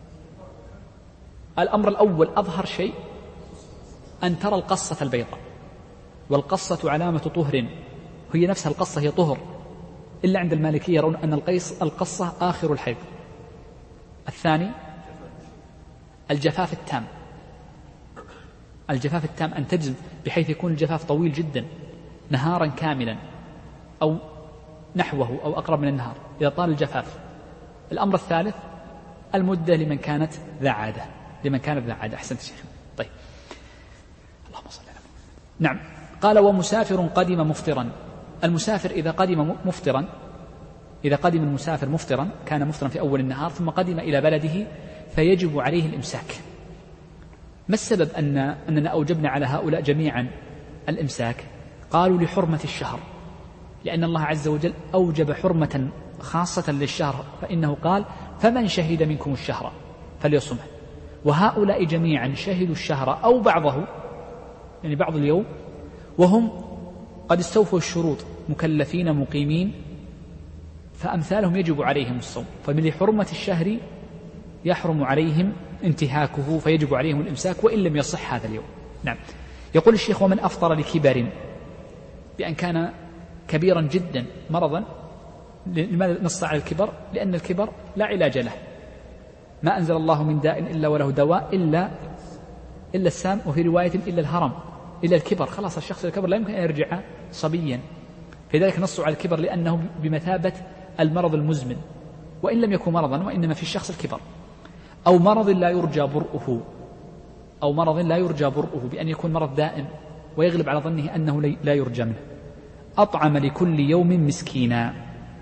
الأمر الأول أظهر شيء أن ترى القصة البيضاء، والقصة علامة طهر، هي نفسها القصة هي طهر، إلا عند المالكية يرون أن القيس القصة آخر الحيض. الثاني الجفاف التام، الجفاف التام أن تجد بحيث يكون الجفاف طويل جدا نهارا كاملا أو نحوه أو أقرب من النهار إذا طال الجفاف. الأمر الثالث المدة لمن كانت ذا عادة لمن كانت ذا عادة أحسنت شيخ. طيب، اللهم صل على محمد. نعم، قال ومسافر قدم مفطرا. المسافر إذا قدم مفطرا إذا قدم المسافر مفطرا كان مفطرا في أول النهار ثم قدم إلى بلده فيجب عليه الإمساك. ما السبب أن أننا أوجبنا على هؤلاء جميعا الإمساك؟ قالوا لحرمة الشهر، لأن الله عز وجل أوجب حرمة خاصة للشهر، فإنه قال فمن شهد منكم الشهر فليصمه. وهؤلاء جميعا شهدوا الشهر أو بعضه، يعني بعض اليوم، وهم قد استوفوا الشروط مكلفين مقيمين، فأمثالهم يجب عليهم الصوم، فمن حرمة الشهر يحرم عليهم انتهاكه فيجب عليهم الإمساك وإن لم يصح هذا اليوم. نعم. يقول الشيخ ومن أفطر لكبر، بأن كان كبيرا جدا مرضا. لماذا نص على الكبر؟ لأن الكبر لا علاج له، ما أنزل الله من داء إلا وله دواء إلا إلا السام، وفي رواية إلا الهرم، إلا الكبر. خلاص الشخص الكبر لا يمكن أن يرجع صبيا، فلذلك نصوا على الكبر لأنه بمثابة المرض المزمن، وإن لم يكن مرضا وإنما في الشخص الكبر، أو مرض لا يرجى برؤه، أو مرض لا يرجى برؤه بأن يكون مرض دائم ويغلب على ظنه أنه لا يرجى منه. أطعم لكل يوم مسكينا.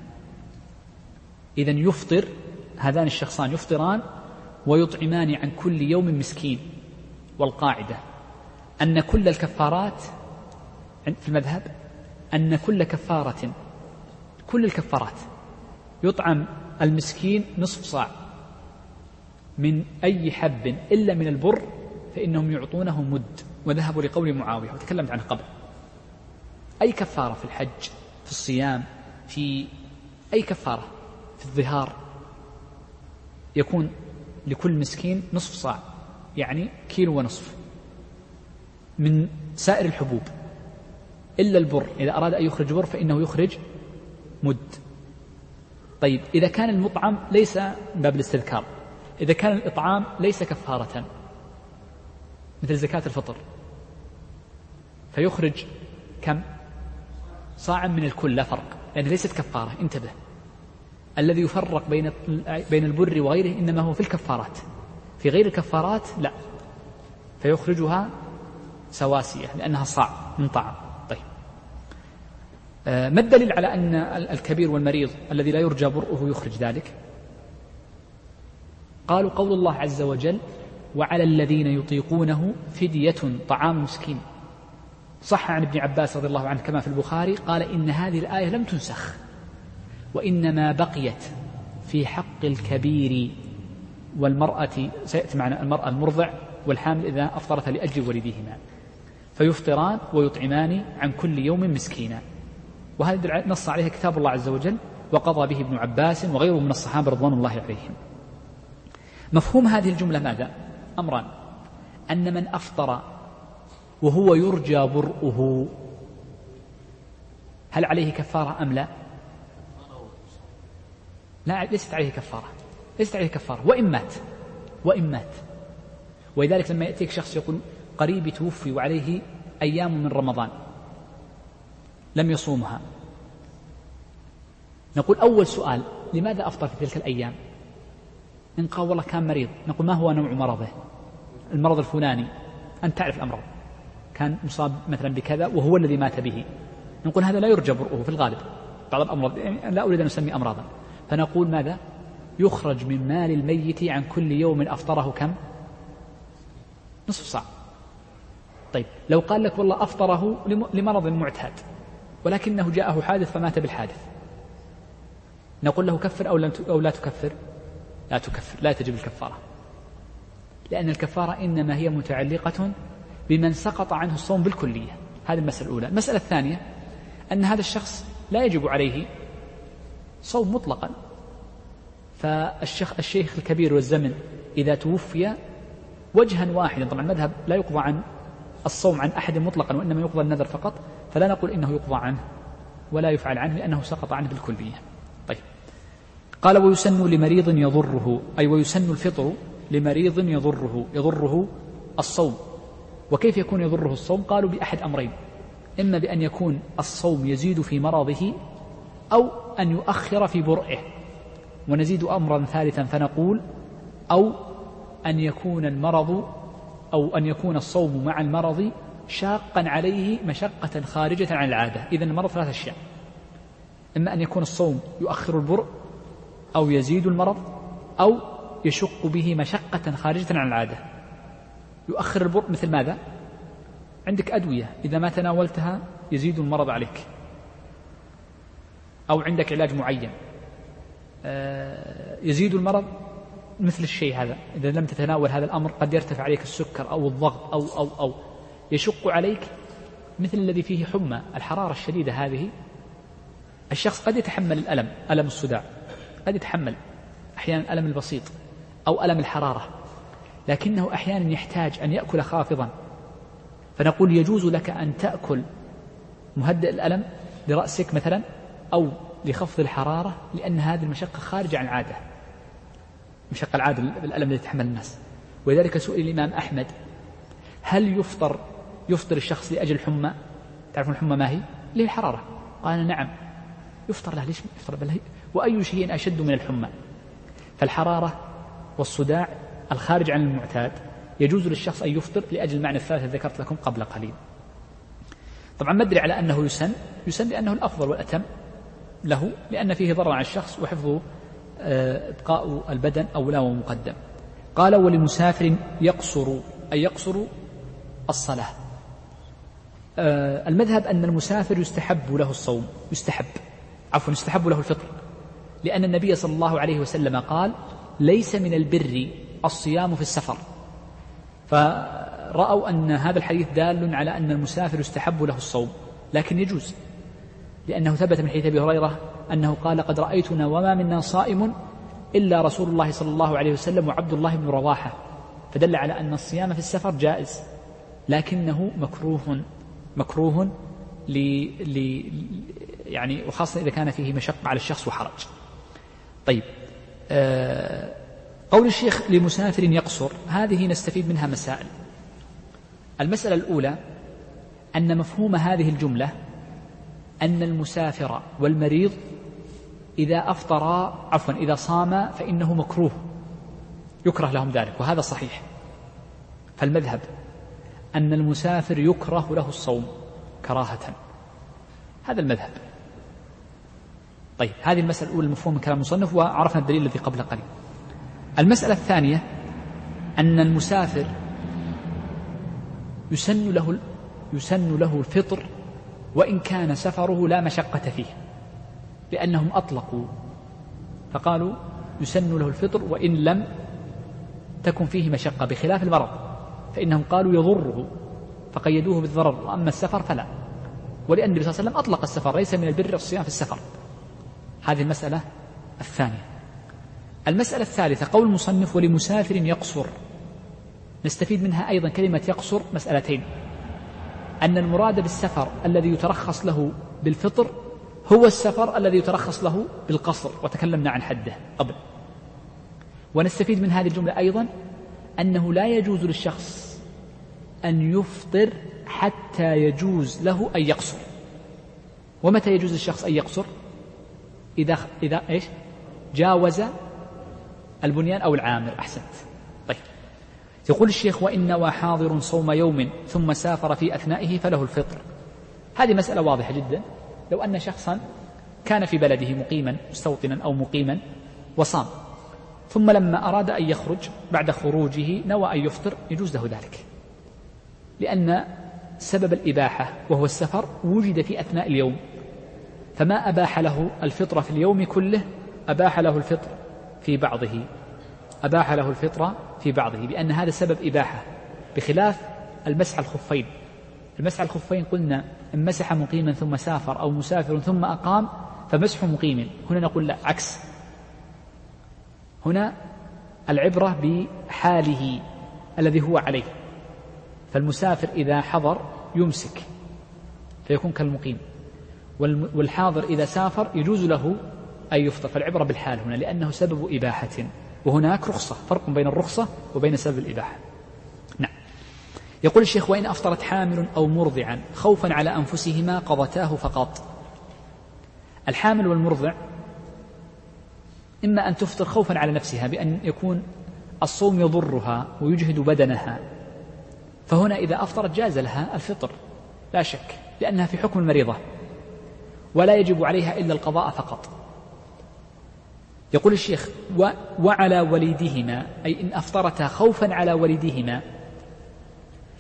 إذن يفطر هذان الشخصان، يفطران ويطعمان عن كل يوم مسكين. والقاعدة أن كل الكفارات في المذهب أن كل كفارة كل الكفارات يطعم المسكين نصف صاع من أي حب إلا من البر، فإنهم يعطونه مد، وذهبوا لقول معاوية وتكلمت عنه قبل. أي كفارة في الحج، في الصيام، في أي كفارة، في الظهار، يكون لكل مسكين نصف صاع، يعني كيلو ونصف من سائر الحبوب إلا البر. إذا أراد أن يخرج بر فإنه يخرج مد. طيب إذا كان المطعم ليس من باب الاستذكار، إذا كان الإطعام ليس كفارة مثل زكاة الفطر، فيخرج كم؟ صاعا من الكل، لا فرق، لأنها ليست كفارة. انتبه، الذي يفرق بين بين البر وغيره إنما هو في الكفارات، في غير الكفارات لا، فيخرجها سواسية لأنها صاع من طعام. طيب آه ما الدليل على أن الكبير والمريض الذي لا يرجى برؤه يخرج ذلك؟ قالوا قول الله عز وجل وعلى الذين يطيقونه فدية طعام مسكين. صح عن ابن عباس رضي الله عنه كما في البخاري قال إن هذه الآية لم تنسخ، وإنما بقيت في حق الكبير والمرأة، سيأتي معنا المرأة المرضع والحامل إذا أفطرت لأجل ولديهما، فيفطران ويطعمان عن كل يوم مسكينا. وهذا نص عليها كتاب الله عز وجل وقضى به ابن عباس وغيره من الصحابة رضوان الله عليهم. مفهوم هذه الجملة ماذا؟ أمران: أن من أفطر وهو يرجى برؤه هل عليه كفارة أم لا؟ لا، ليست عليه كفارة، ليست عليه كفارة وإن مات وإن مات. ولذلك لما يأتيك شخص يقول قريبي توفي وعليه أيام من رمضان لم يصومها، نقول أول سؤال لماذا أفطر في تلك الأيام؟ إن قال والله كان مريض، نقول ما هو نوع مرضه؟ المرض الفلاني، أنت تعرف الأمراض، كان مصاب مثلا بكذا وهو الذي مات به، نقول هذا لا يرجى برؤه في الغالب. بعض الأمراض يعني لا أريد أن نسمي أمراضا، فنقول ماذا؟ يخرج من مال الميت عن كل يوم أفطره كم؟ نصف صاع. طيب لو قال لك والله أفطره لمرض معتاد ولكنه جاءه حادث فمات بالحادث، نقول له كفر أو لا تكفر؟ لا تكفر، لا تجب الكفارة، لأن الكفارة إنما هي متعلقة بمن سقط عنه الصوم بالكلية. هذه المسألة الأولى. المسألة الثانية أن هذا الشخص لا يجب عليه صوم مطلقا، فالشيخ الشيخ الكبير والزمن إذا توفي وجها واحدا، طبعا المذهب لا يقضى عن الصوم عن أحد مطلقا وإنما يقضى النذر فقط، فلا نقول إنه يقضى عنه ولا يفعل عنه لأنه سقط عنه بالكلية. طيب قال ويسن لمريض يضره، أي ويسن الفطر لمريض يضره، يضره الصوم. وكيف يكون يضره الصوم؟ قالوا بأحد أمرين: إما بأن يكون الصوم يزيد في مرضه أو أن يؤخر في برئه. ونزيد أمرا ثالثا فنقول أو أن يكون المرض أو أن يكون الصوم مع المرض شاقا عليه مشقة خارجة عن العادة. إذن المرض ثلاث أشياء: إما أن يكون الصوم يؤخر البرء أو يزيد المرض أو يشق به مشقة خارجة عن العادة. يؤخر البر مثل ماذا؟ عندك أدوية إذا ما تناولتها يزيد المرض عليك، أو عندك علاج معين يزيد المرض، مثل الشيء هذا إذا لم تتناول هذا الأمر قد يرتفع عليك السكر أو الضغط أو أو أو يشق عليك، مثل الذي فيه حمى الحرارة الشديدة هذه. الشخص قد يتحمل الألم، ألم الصداع قد يتحمل أحيانا الألم البسيط أو ألم الحرارة، لكنه أحيانا يحتاج أن يأكل خافضا، فنقول يجوز لك أن تأكل مهدئ الألم لرأسك مثلا أو لخفض الحرارة، لأن هذه المشقة خارجة عن العادة، مشقة العادة بالألم الذي يتحمل الناس. ولذلك سئل الإمام أحمد هل يفطر يفطر الشخص لأجل الحمى؟ تعرفون الحمى ما هي؟ ليه الحرارة. قال نعم يفطر له. ليش يفطر بله؟ وأي شيء أشد من الحمى؟ فالحرارة والصداع الخارج عن المعتاد يجوز للشخص أن يفطر لأجل المعنى الثالث الذي ذكرت لكم قبل قليل. طبعا ما أدري على أنه يسن يسن لأنه الأفضل والأتم له، لأن فيه ضرر على الشخص وحفظه إبقاء البدن أولى ومقدم. قال ولمسافر يقصر أي يقصر الصلاة. المذهب أن المسافر يستحب له الصوم، يستحب عفوا يستحب له الفطر، لأن النبي صلى الله عليه وسلم قال ليس من البر الصيام في السفر، فرأوا أن هذا الحديث دال على أن المسافر يستحب له الصوم، لكن يجوز، لأنه ثبت من حديث أبي هريرة أنه قال قد رأيتنا وما منا صائم إلا رسول الله صلى الله عليه وسلم وعبد الله بن رواحة، فدل على أن الصيام في السفر جائز، لكنه مكروه مكروه ل... ل... يعني وخاصة إذا كان فيه مشقة على الشخص وحرج. طيب آه... قول الشيخ لمسافر يقصر، هذه نستفيد منها مسائل. المسألة الأولى أن مفهوم هذه الجملة أن المسافر والمريض إذا أفطرا عفوا إذا صام فإنه مكروه يكره لهم ذلك، وهذا صحيح. فالمذهب أن المسافر يكره له الصوم كراهة، هذا المذهب. طيب هذه المسألة الأولى المفهوم من كلام المصنف، وعرفنا الدليل الذي قبل قليل. المسألة الثانية أن المسافر يسن له يسن له الفطر وإن كان سفره لا مشقة فيه، لأنهم أطلقوا فقالوا يسن له الفطر وإن لم تكن فيه مشقة، بخلاف المرض فإنهم قالوا يضره فقيدوه بالضرر، وأما السفر فلا. ولأن النبي صلى الله عليه وسلم أطلق السفر، ليس من البر الصيام في السفر. هذه المسألة الثانية. المسألة الثالثة قول المصنف ولمسافر يقصر، نستفيد منها أيضا كلمة يقصر مسألتين: أن المراد بالسفر الذي يترخص له بالفطر هو السفر الذي يترخص له بالقصر، وتكلمنا عن حده قبل. ونستفيد من هذه الجملة أيضا أنه لا يجوز للشخص أن يفطر حتى يجوز له أن يقصر. ومتى يجوز للشخص أن يقصر؟ إذا إذا إيش جاوز البنيان أو العامر. أحسنت. طيب يقول الشيخ وإن نوى حاضر صوم يوم ثم سافر في أثنائه فله الفطر. هذه مسألة واضحة جدا. لو أن شخصا كان في بلده مقيما مستوطنا أو مقيما وصام، ثم لما أراد أن يخرج بعد خروجه نوى أن يفطر، يجوز له ذلك، لأن سبب الإباحة وهو السفر وجد في أثناء اليوم، فما أباح له الفطر في اليوم كله أباح له الفطر في بعضه أباح له الفطر في بعضه لأن هذا سبب إباحة، بخلاف المسح الخفين. المسح الخفين قلنا إن مسح مقيما ثم سافر أو مسافر ثم أقام فمسح مقيم. هنا نقول لا، عكس، هنا العبرة بحاله الذي هو عليه، فالمسافر إذا حضر يمسك فيكون كالمقيم، والحاضر إذا سافر يجوز له أن يفطر، فالعبرة بالحال هنا لأنه سبب إباحة، وهناك رخصة، فرق بين الرخصة وبين سبب الإباحة. نعم. يقول الشيخ وإن أفطرت حامل أو مرضعا خوفا على أنفسهما قضتاه فقط. الحامل والمرضع إما أن تفطر خوفا على نفسها بأن يكون الصوم يضرها ويجهد بدنها، فهنا إذا أفطرت جاز لها الفطر لا شك، لأنها في حكم المريضة ولا يجب عليها إلا القضاء فقط. يقول الشيخ وعلى وليدهما، أي إن أفطرتا خوفا على وليدهما،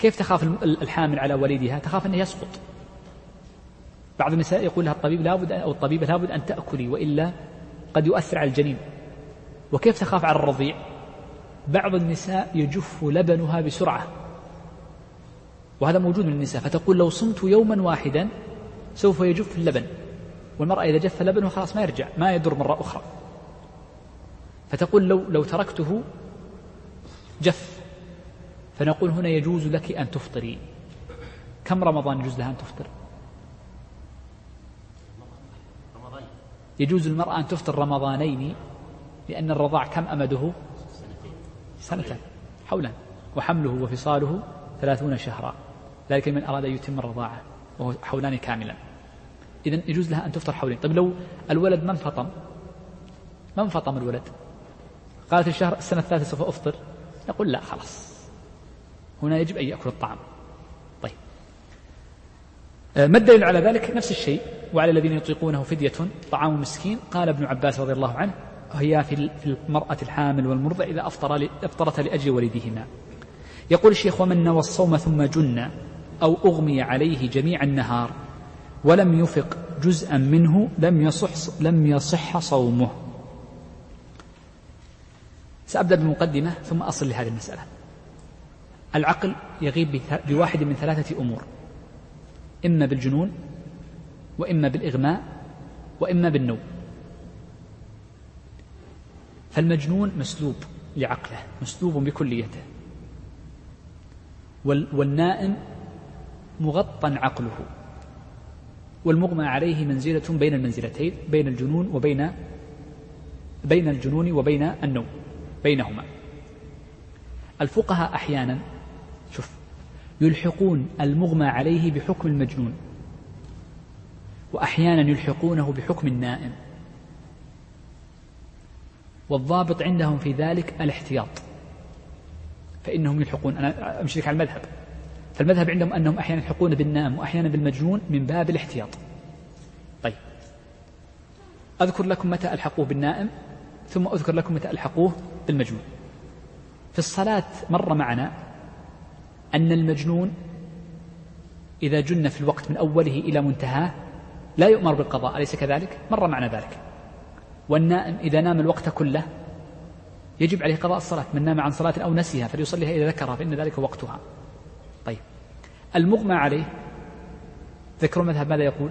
كيف تخاف الحامل على وليدها؟ تخاف أنه يسقط. بعض النساء يقول لها الطبيب لابد أو الطبيبة لابد أن تأكلي وإلا قد يؤثر على الجنين. وكيف تخاف على الرضيع؟ بعض النساء يجف لبنها بسرعة، وهذا موجود من النساء، فتقول لو صمت يوما واحدا سوف يجف اللبن، والمرأة إذا جف لبنه خلاص ما يرجع، ما يدر مرة أخرى، فتقول لو, لو تركته جف. فنقول هنا يجوز لك أن تفطري. كم رمضان يجوز لها أن تفطر؟ يجوز المرأة أن تفطر رمضانين، لأن الرضاع كم أمده؟ سنتين حولا، وحمله وفصاله ثلاثون شهرا، ذلك من أراد أن يتم الرضاعة وهو حولان كاملا. إذن يجوز لها أن تفطر حولين. طيب لو الولد ما انفطم، ما انفطم الولد، قالت الشهر السنة الثالثة سوف أفطر، نقول لا خلاص، هنا يجب أن يأكل الطعام. طيب ما الدليل على ذلك؟ نفس الشيء، وعلى الذين يطيقونه فدية طعام مسكين. قال ابن عباس رضي الله عنه هي في المرأة الحامل والمرضع إذا أفطرت لأجل ولدهما. يقول الشيخ: ومن نوى الصوم ثم جن أو أغمي عليه جميع النهار ولم يفق جزءا منه لم يصح, لم يصح صومه. سأبدأ بالمقدمة ثم أصل لهذه المسألة. العقل يغيب بواحد من ثلاثة أمور: إما بالجنون، وإما بالإغماء، وإما بالنوم. فالمجنون مسلوب لعقله، مسلوب بكليته، والنائم مغطى عقله، والمغمى عليه منزلة بين المنزلتين، بين الجنون وبين بين الجنون وبين النوم، بينهما. الفقهاء أحيانا شوف يلحقون المغمى عليه بحكم المجنون، وأحيانا يلحقونه بحكم النائم، والضابط عندهم في ذلك الاحتياط، فإنهم يلحقون. أنا أمشي لك على المذهب، فالمذهب عندهم أنهم أحيانا يلحقون بالنائم وأحيانا بالمجنون من باب الاحتياط. طيب أذكر لكم متى ألحقوه بالنائم، ثم أذكر لكم متى ألحقوه بالمجنون. في الصلاة مر معنا أن المجنون إذا جن في الوقت من أوله إلى منتهاه لا يؤمر بالقضاء، أليس كذلك؟ مر معنا ذلك. والنائم إذا نام الوقت كله يجب عليه قضاء الصلاة، من نام عن صلاة أو نسيها فليصليها إذا ذكرها فإن ذلك وقتها. طيب المغمى عليه ذكر المذهب ماذا يقول؟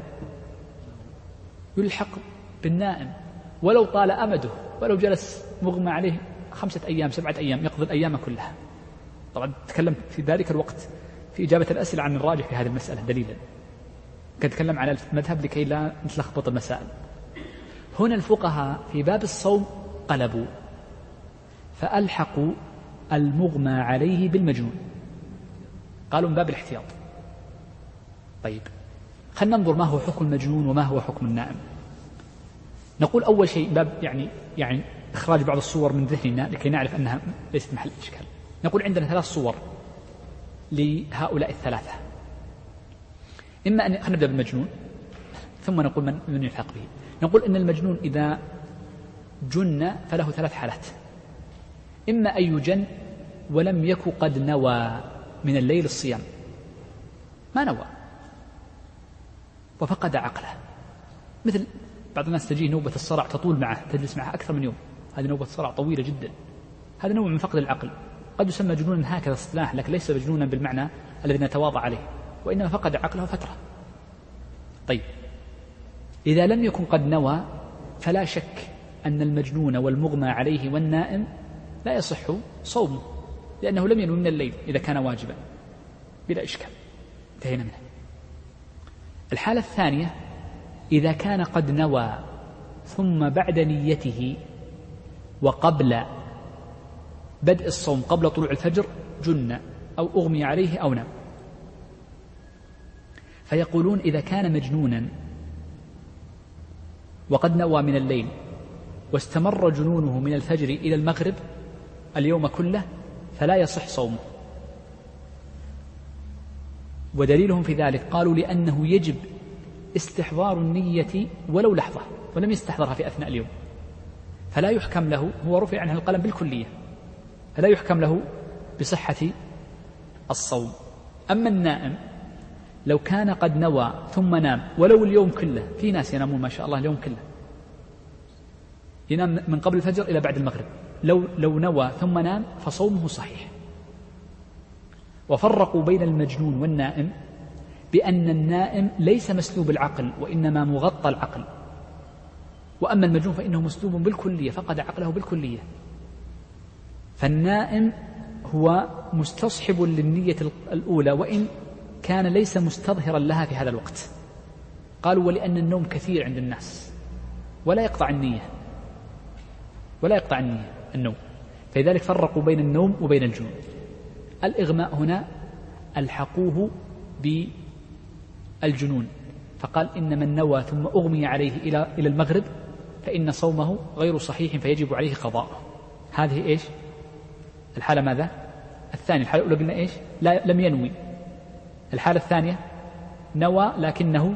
يلحق بالنائم ولو طال أمده، ولو جلس مغمى عليه خمسة أيام سبعة أيام يقضي الأيام كلها. طبعا تكلم في ذلك الوقت في إجابة الأسئلة عن الراجح في هذه المسألة دليلا، كنتكلم على المذهب لكي لا نتلخبط المسائل. هنا الفقهاء في باب الصوم قلبوا فألحقوا المغمى عليه بالمجنون، قالوا من باب الاحتياط. طيب خلنا ننظر ما هو حكم المجنون وما هو حكم النائم. نقول أول شيء باب يعني يعني إخراج بعض الصور من ذهننا لكي نعرف أنها ليست محل إشكال. نقول عندنا ثلاث صور لهؤلاء الثلاثة. إما أن خلينا نبدأ بالمجنون ثم نقول من, من يلحق به. نقول إن المجنون إذا جن فله ثلاث حالات: إما أن يجن ولم يك قد نوى من الليل الصيام، ما نوى وفقد عقله، مثل بعض الناس تجيه نوبة الصرع تطول معه، تجلس معه أكثر من يوم، هذه نوبة صرع طويلة جدا، هذا نوع من فقد العقل، قد يسمى جنونا هكذا اصطلاح، لكن ليس مجنونا بالمعنى الذي نتواضع عليه، وإنما فقد عقله فترة. طيب إذا لم يكن قد نوى فلا شك أن المجنون والمغمى عليه والنائم لا يصح صومه، لأنه لم ينوي من الليل إذا كان واجبا بلا إشكال، انتهينا منه. الحالة الثانية إذا كان قد نوى ثم بعد نيته وقبل بدء الصوم قبل طلوع الفجر جن أو أغمي عليه أو نام، فيقولون إذا كان مجنونا وقد نوى من الليل واستمر جنونه من الفجر إلى المغرب اليوم كله فلا يصح صومه. ودليلهم في ذلك قالوا لأنه يجب استحضار النية ولو لحظة، ولم يستحضرها في أثناء اليوم، فلا يحكم له، هو رفع عنه القلم بالكلية، فلا يحكم له بصحة الصوم. أما النائم لو كان قد نوى ثم نام ولو اليوم كله، في ناس ينامون ما شاء الله اليوم كله، ينام من قبل الفجر إلى بعد المغرب، لو, لو نوى ثم نام فصومه صحيح. وفرقوا بين المجنون والنائم بأن النائم ليس مسلوب العقل وإنما مغطى العقل، وأما المجنون فإنه مسلوب بالكلية، فقد عقله بالكلية. فالنائم هو مستصحب للنية الأولى وإن كان ليس مستظهرا لها في هذا الوقت. قالوا ولأن النوم كثير عند الناس ولا يقطع النية، ولا يقطع النية النوم، فلذلك فرقوا بين النوم وبين الجنون. الإغماء هنا ألحقوه بالجنون، فقال إن من نوى ثم أغمي عليه إلى إلى المغرب فإن صومه غير صحيح فيجب عليه قضاءه. هذه إيش الحالة؟ ماذا؟ الثانية. الحالة الأولى قلنا إيش؟ لا لم ينوي. الحالة الثانية نوى لكنه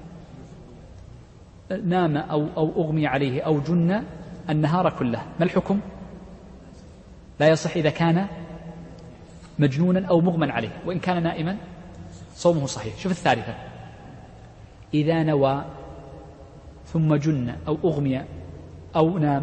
نام أو, أو أغمي عليه أو جن النهار كله، ما الحكم؟ لا يصح إذا كان مجنونا أو مغمى عليه، وإن كان نائما صومه صحيح. شوف الثالثة، إذا نوى ثم جن أو أغمي أو نام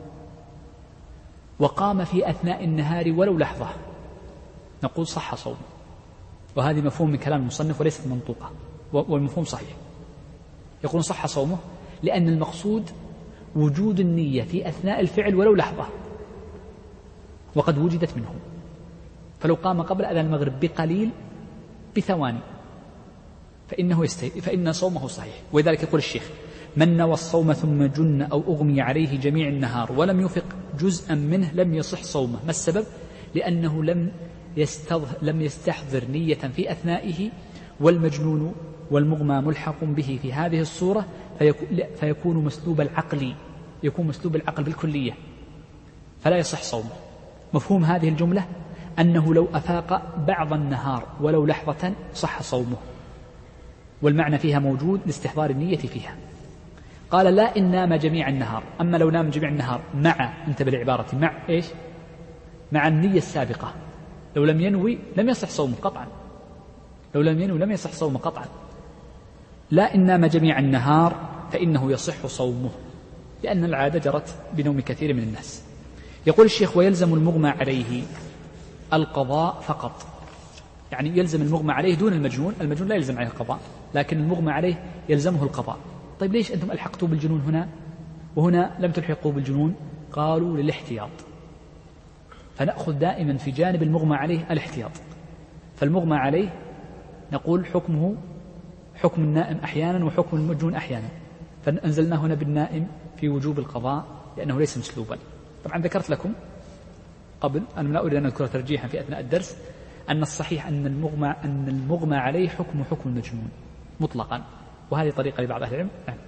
وقام في أثناء النهار ولو لحظة، نقول صح صومه. وهذه مفهوم من كلام المصنف وليست منطوقة، والمفهوم صحيح. يقول صح صومه لأن المقصود وجود النية في أثناء الفعل ولو لحظة، وقد وجدت منه. فلو قام قبل أذان المغرب بقليل بثواني فإنه يستي... فإن صومه صحيح. ولذلك يقول الشيخ من نوى الصوم ثم جن أو أغمي عليه جميع النهار ولم يفق جزءا منه لم يصح صومه. ما السبب؟ لأنه لم يستظهر لم يستحضر نية في أثنائه، والمجنون والمغمى ملحق به في هذه الصورة فيكون, فيكون مسلوب العقل، يكون مسلوب العقل بالكلية، فلا يصح صومه. مفهوم هذه الجملة أنه لو أفاق بعض النهار ولو لحظة صح صومه، والمعنى فيها موجود لاستحضار النية فيها. قال لا إن نام جميع النهار، أما لو نام جميع النهار مع، انتبه بالعبارة، مع إيش؟ مع النية السابقة، لو لم ينوي لم يصح صومه قطعا، لو لم ينوي لم يصح صومه قطعا. لا إن نام جميع النهار فإنه يصح صومه، لأن العادة جرت بنوم كثير من الناس. يقول الشيخ ويلزم المغمى عليه القضاء فقط، يعني يلزم المغمى عليه دون المجنون. المجنون لا يلزم عليه القضاء، لكن المغمى عليه يلزمه القضاء. طيب ليش أنتم ألحقتوا بالجنون هنا وهنا لم تلحقوا بالجنون؟ قالوا للاحتياط، فنأخذ دائما في جانب المغمى عليه الاحتياط. فالمغمى عليه نقول حكمه حكم النائم أحيانا وحكم المجنون أحيانا، فأنزلنا هنا بالنائم في وجوب القضاء لأنه ليس مسلوبا. طبعا ذكرت لكم قبل، أنا لا أريد أن أذكر ترجيحا في أثناء الدرس، أن الصحيح أن المغمى, أن المغمى عليه حكم حكم المجنون مطلقا، وهذه طريقة لبعض أهل العلم. نعم,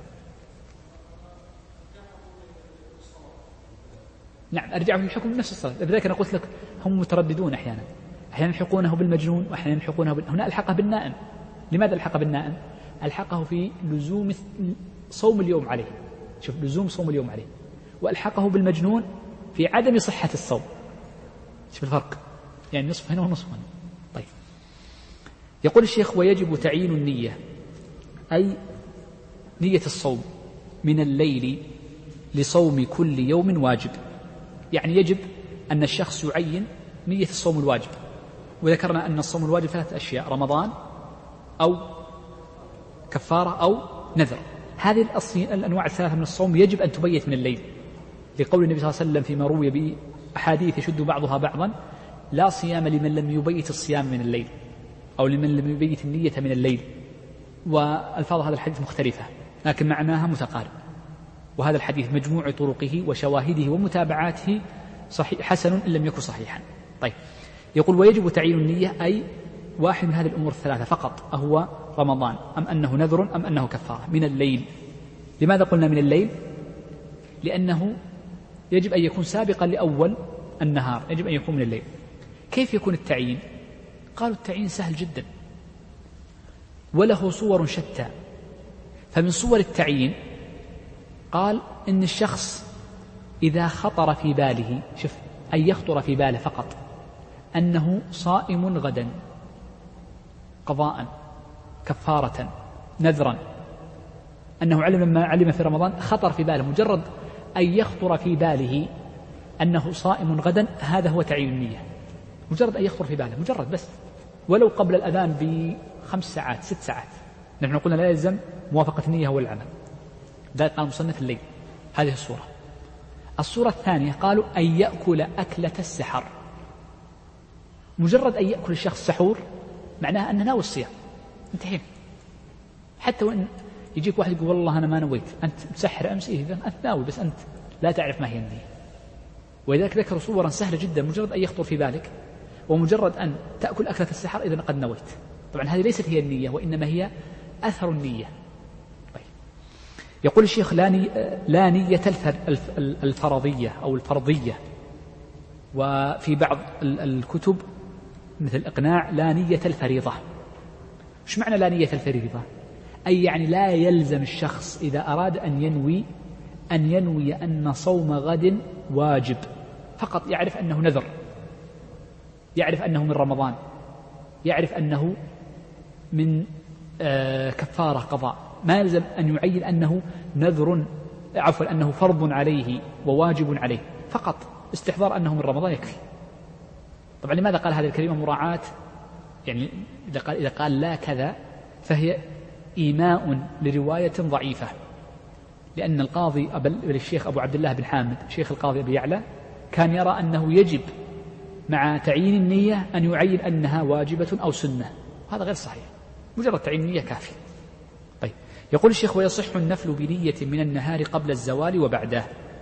نعم أرجع في الحكم نفس الصلاة. لذلك أنا قلت لك هم مترددون، أحيانا أحيانا يلحقونه بالمجنون وأحيانا يلحقونه بال... هنا ألحقه بالنائم. لماذا ألحقه بالنائم؟ ألحقه في لزوم صوم اليوم عليه، شوف لزوم صوم اليوم عليه، وألحقه بالمجنون في عدم صحة الصوم. شوف الفرق، يعني نصف هنا ونصف هنا. طيب يقول الشيخ ويجب تعيين النية، أي نية الصوم من الليل لصوم كل يوم واجب. يعني يجب أن الشخص يعين نية الصوم الواجب. وذكرنا أن الصوم الواجب ثلاثة أشياء: رمضان أو كفارة أو نذر. هذه الأنواع الثلاثة من الصوم يجب أن تبيت من الليل، لقول النبي صلى الله عليه وسلم فيما روي بأحاديث يشد بعضها بعضا: لا صيام لمن لم يبيت الصيام من الليل، أو لمن لم يبيت النية من الليل. والفاظ هذا الحديث مختلفة لكن معناها متقارب. وهذا الحديث مجموع طرقه وشواهده ومتابعاته صحيح حسن إن لم يكن صحيحا. طيب يقول ويجب تعيين النية، أي واحد من هذه الأمور الثلاثة فقط، أهو رمضان أم أنه نذر أم أنه كفارة، من الليل. لماذا قلنا من الليل؟ لأنه يجب أن يكون سابقا لأول النهار، يجب أن يكون من الليل. كيف يكون التعيين؟ قالوا التعيين سهل جدا وله صور شتى. فمن صور التعيين قال إن الشخص إذا خطر في باله، شوف، أن يخطر في باله فقط أنه صائم غدا، قضاء كفارة نذرا أنه علم ما علم في رمضان خطر في باله، مجرد أن يخطر في باله أنه صائم غدا هذا هو تعيين النية، مجرد أن يخطر في باله، مجرد بس ولو قبل الأذان بخمس ساعات ست ساعات. نحن قلنا لا يلزم موافقة النية والعمل، ذلك قال مصنف الليل. هذه الصورة. الصورة الثانية قالوا أن يأكل أكلة السحر، مجرد أن يأكل الشخص سحور معناها أنه ناوي الصيام، انتهينا. حتى وإن يجيك واحد يقول والله أنا ما نويت، أنت مسحر أمس، إيه إذن أنت ناوي بس أنت لا تعرف ما هي النية. ولذلك ذكروا صورا سهلة جدا، مجرد أن يخطر في بالك ومجرد أن تأكل أكلة السحر إذن قد نويت. طبعا هذه ليست هي النية وإنما هي أثر النية. طيب. يقول الشيخ لا, ني... لا نية الفرضية أو الفرضية، وفي بعض الكتب مثل إقناع لا نية الفريضة. إيش معنى لا نية الفريضة؟ أي يعني لا يلزم الشخص إذا أراد أن ينوي أن ينوي أن صوم غد واجب، فقط يعرف أنه نذر، يعرف أنه من رمضان، يعرف أنه من آه كفارة قضاء، ما يلزم أن يعين أنه نذر عفوا أنه فرض عليه وواجب عليه، فقط استحضار أنه من رمضان يكفي. طبعا لماذا قال هذه الكلمة؟ مراعاة، يعني إذا قال, إذا قال لا كذا فهي إيماء لرواية ضعيفة، لأن القاضي الشيخ أبو عبد الله بن حامد شيخ القاضي أبي يعلى كان يرى أنه يجب مع تعيين النية أن يعين أنها واجبة أو سنة، هذا غير صحيح، مجرد تعيين النية كافي. طيب. يقول الشيخ ويصح النفل بنية من النهار قبل الزوال وبعده.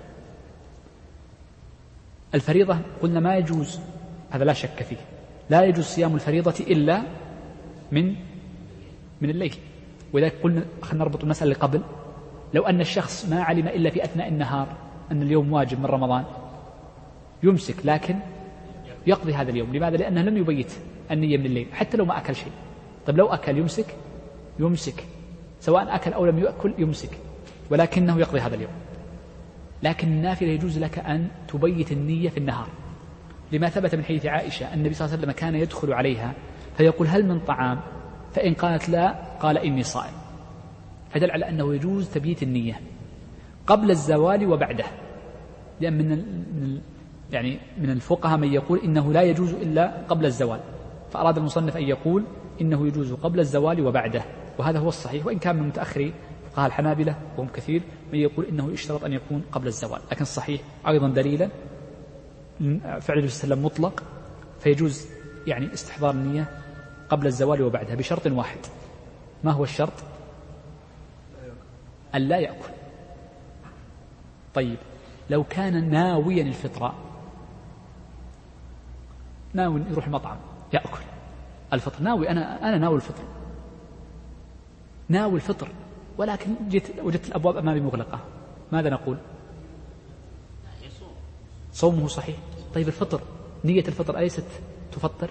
الفريضة قلنا ما يجوز، هذا لا شك فيه، لا يجوز صيام الفريضة إلا من من الليل. ولذلك قلنا خلينا نربط المسألة اللي قبل، لو أن الشخص ما علم إلا في أثناء النهار أن اليوم واجب من رمضان يمسك، لكن يقضي هذا اليوم. لماذا؟ لأنه لم يبيت النية من الليل، حتى لو ما أكل شيء. طيب لو أكل يمسك يمسك سواء أكل أو لم يأكل يمسك، ولكنه يقضي هذا اليوم. لكن النافلة يجوز لك أن تبيت النية في النهار، لما ثبت من حديث عائشة النبي صلى الله عليه وسلم كان يدخل عليها فيقول هل من طعام، فإن قالت لا قال إني صائم، فدل على أنه يجوز تبييت النية قبل الزوال وبعده. لأن من من يعني من الفقهاء من يقول إنه لا يجوز إلا قبل الزوال، فأراد المصنف أن يقول إنه يجوز قبل الزوال وبعده، وهذا هو الصحيح، وإن كان من متأخري فقهاء الحنابلة وهم كثير من يقول إنه يشترط أن يكون قبل الزوال، لكن الصحيح أيضا دليلا فعل النبي صلى الله عليه وسلم مطلق، فيجوز يعني استحضار النية قبل الزوال وبعدها بشرط واحد. ما هو الشرط؟ أن لا يأكل. طيب لو كان ناويا الفطر، ناوي يروح المطعم يأكل الفطر، ناوي أنا أنا ناوي الفطر، ناوي الفطر، ولكن جيت وجدت الأبواب أمامي مغلقة، ماذا نقول؟ صومه صحيح. طيب الفطر، نية الفطر أليست تفطر؟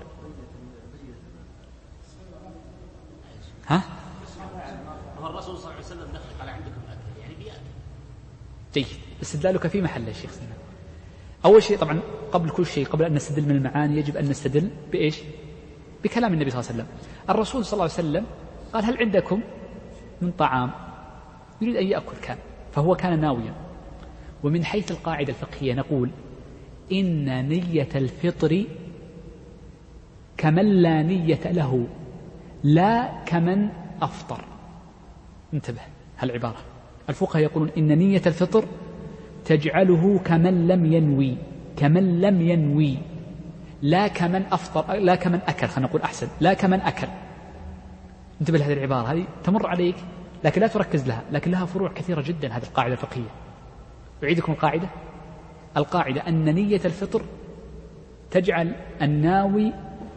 ها؟ الرسول صلى الله عليه وسلم دخل على عندكم الأكل يعني بيأكل. جيد، استدلالك في محل يا شيخ سنة. أول شيء طبعا قبل كل شيء، قبل أن نستدل من المعاني يجب أن نستدل بإيش؟ بكلام النبي صلى الله عليه وسلم. الرسول صلى الله عليه وسلم قال هل عندكم من طعام؟ يريد أن يأكل كان، فهو كان ناويا. ومن حيث القاعدة الفقهية نقول إن نية الفطر كمن لا نية له، لا كمن أفطر. انتبه هالعبارة، الفقهاء يقولون إن نية الفطر تجعله كمن لم ينوي، كمن لم ينوي، لا كمن أفطر، لا كمن أكل، خلينا نقول أحسن، لا كمن أكل. انتبه لهذه العبارة، هذه تمر عليك لكن لا تركز لها، لكن لها فروع كثيرة جدا هذه القاعدة الفقهية. أعيدكم القاعدة. القاعدة أن نية الفطر تجعل الناوي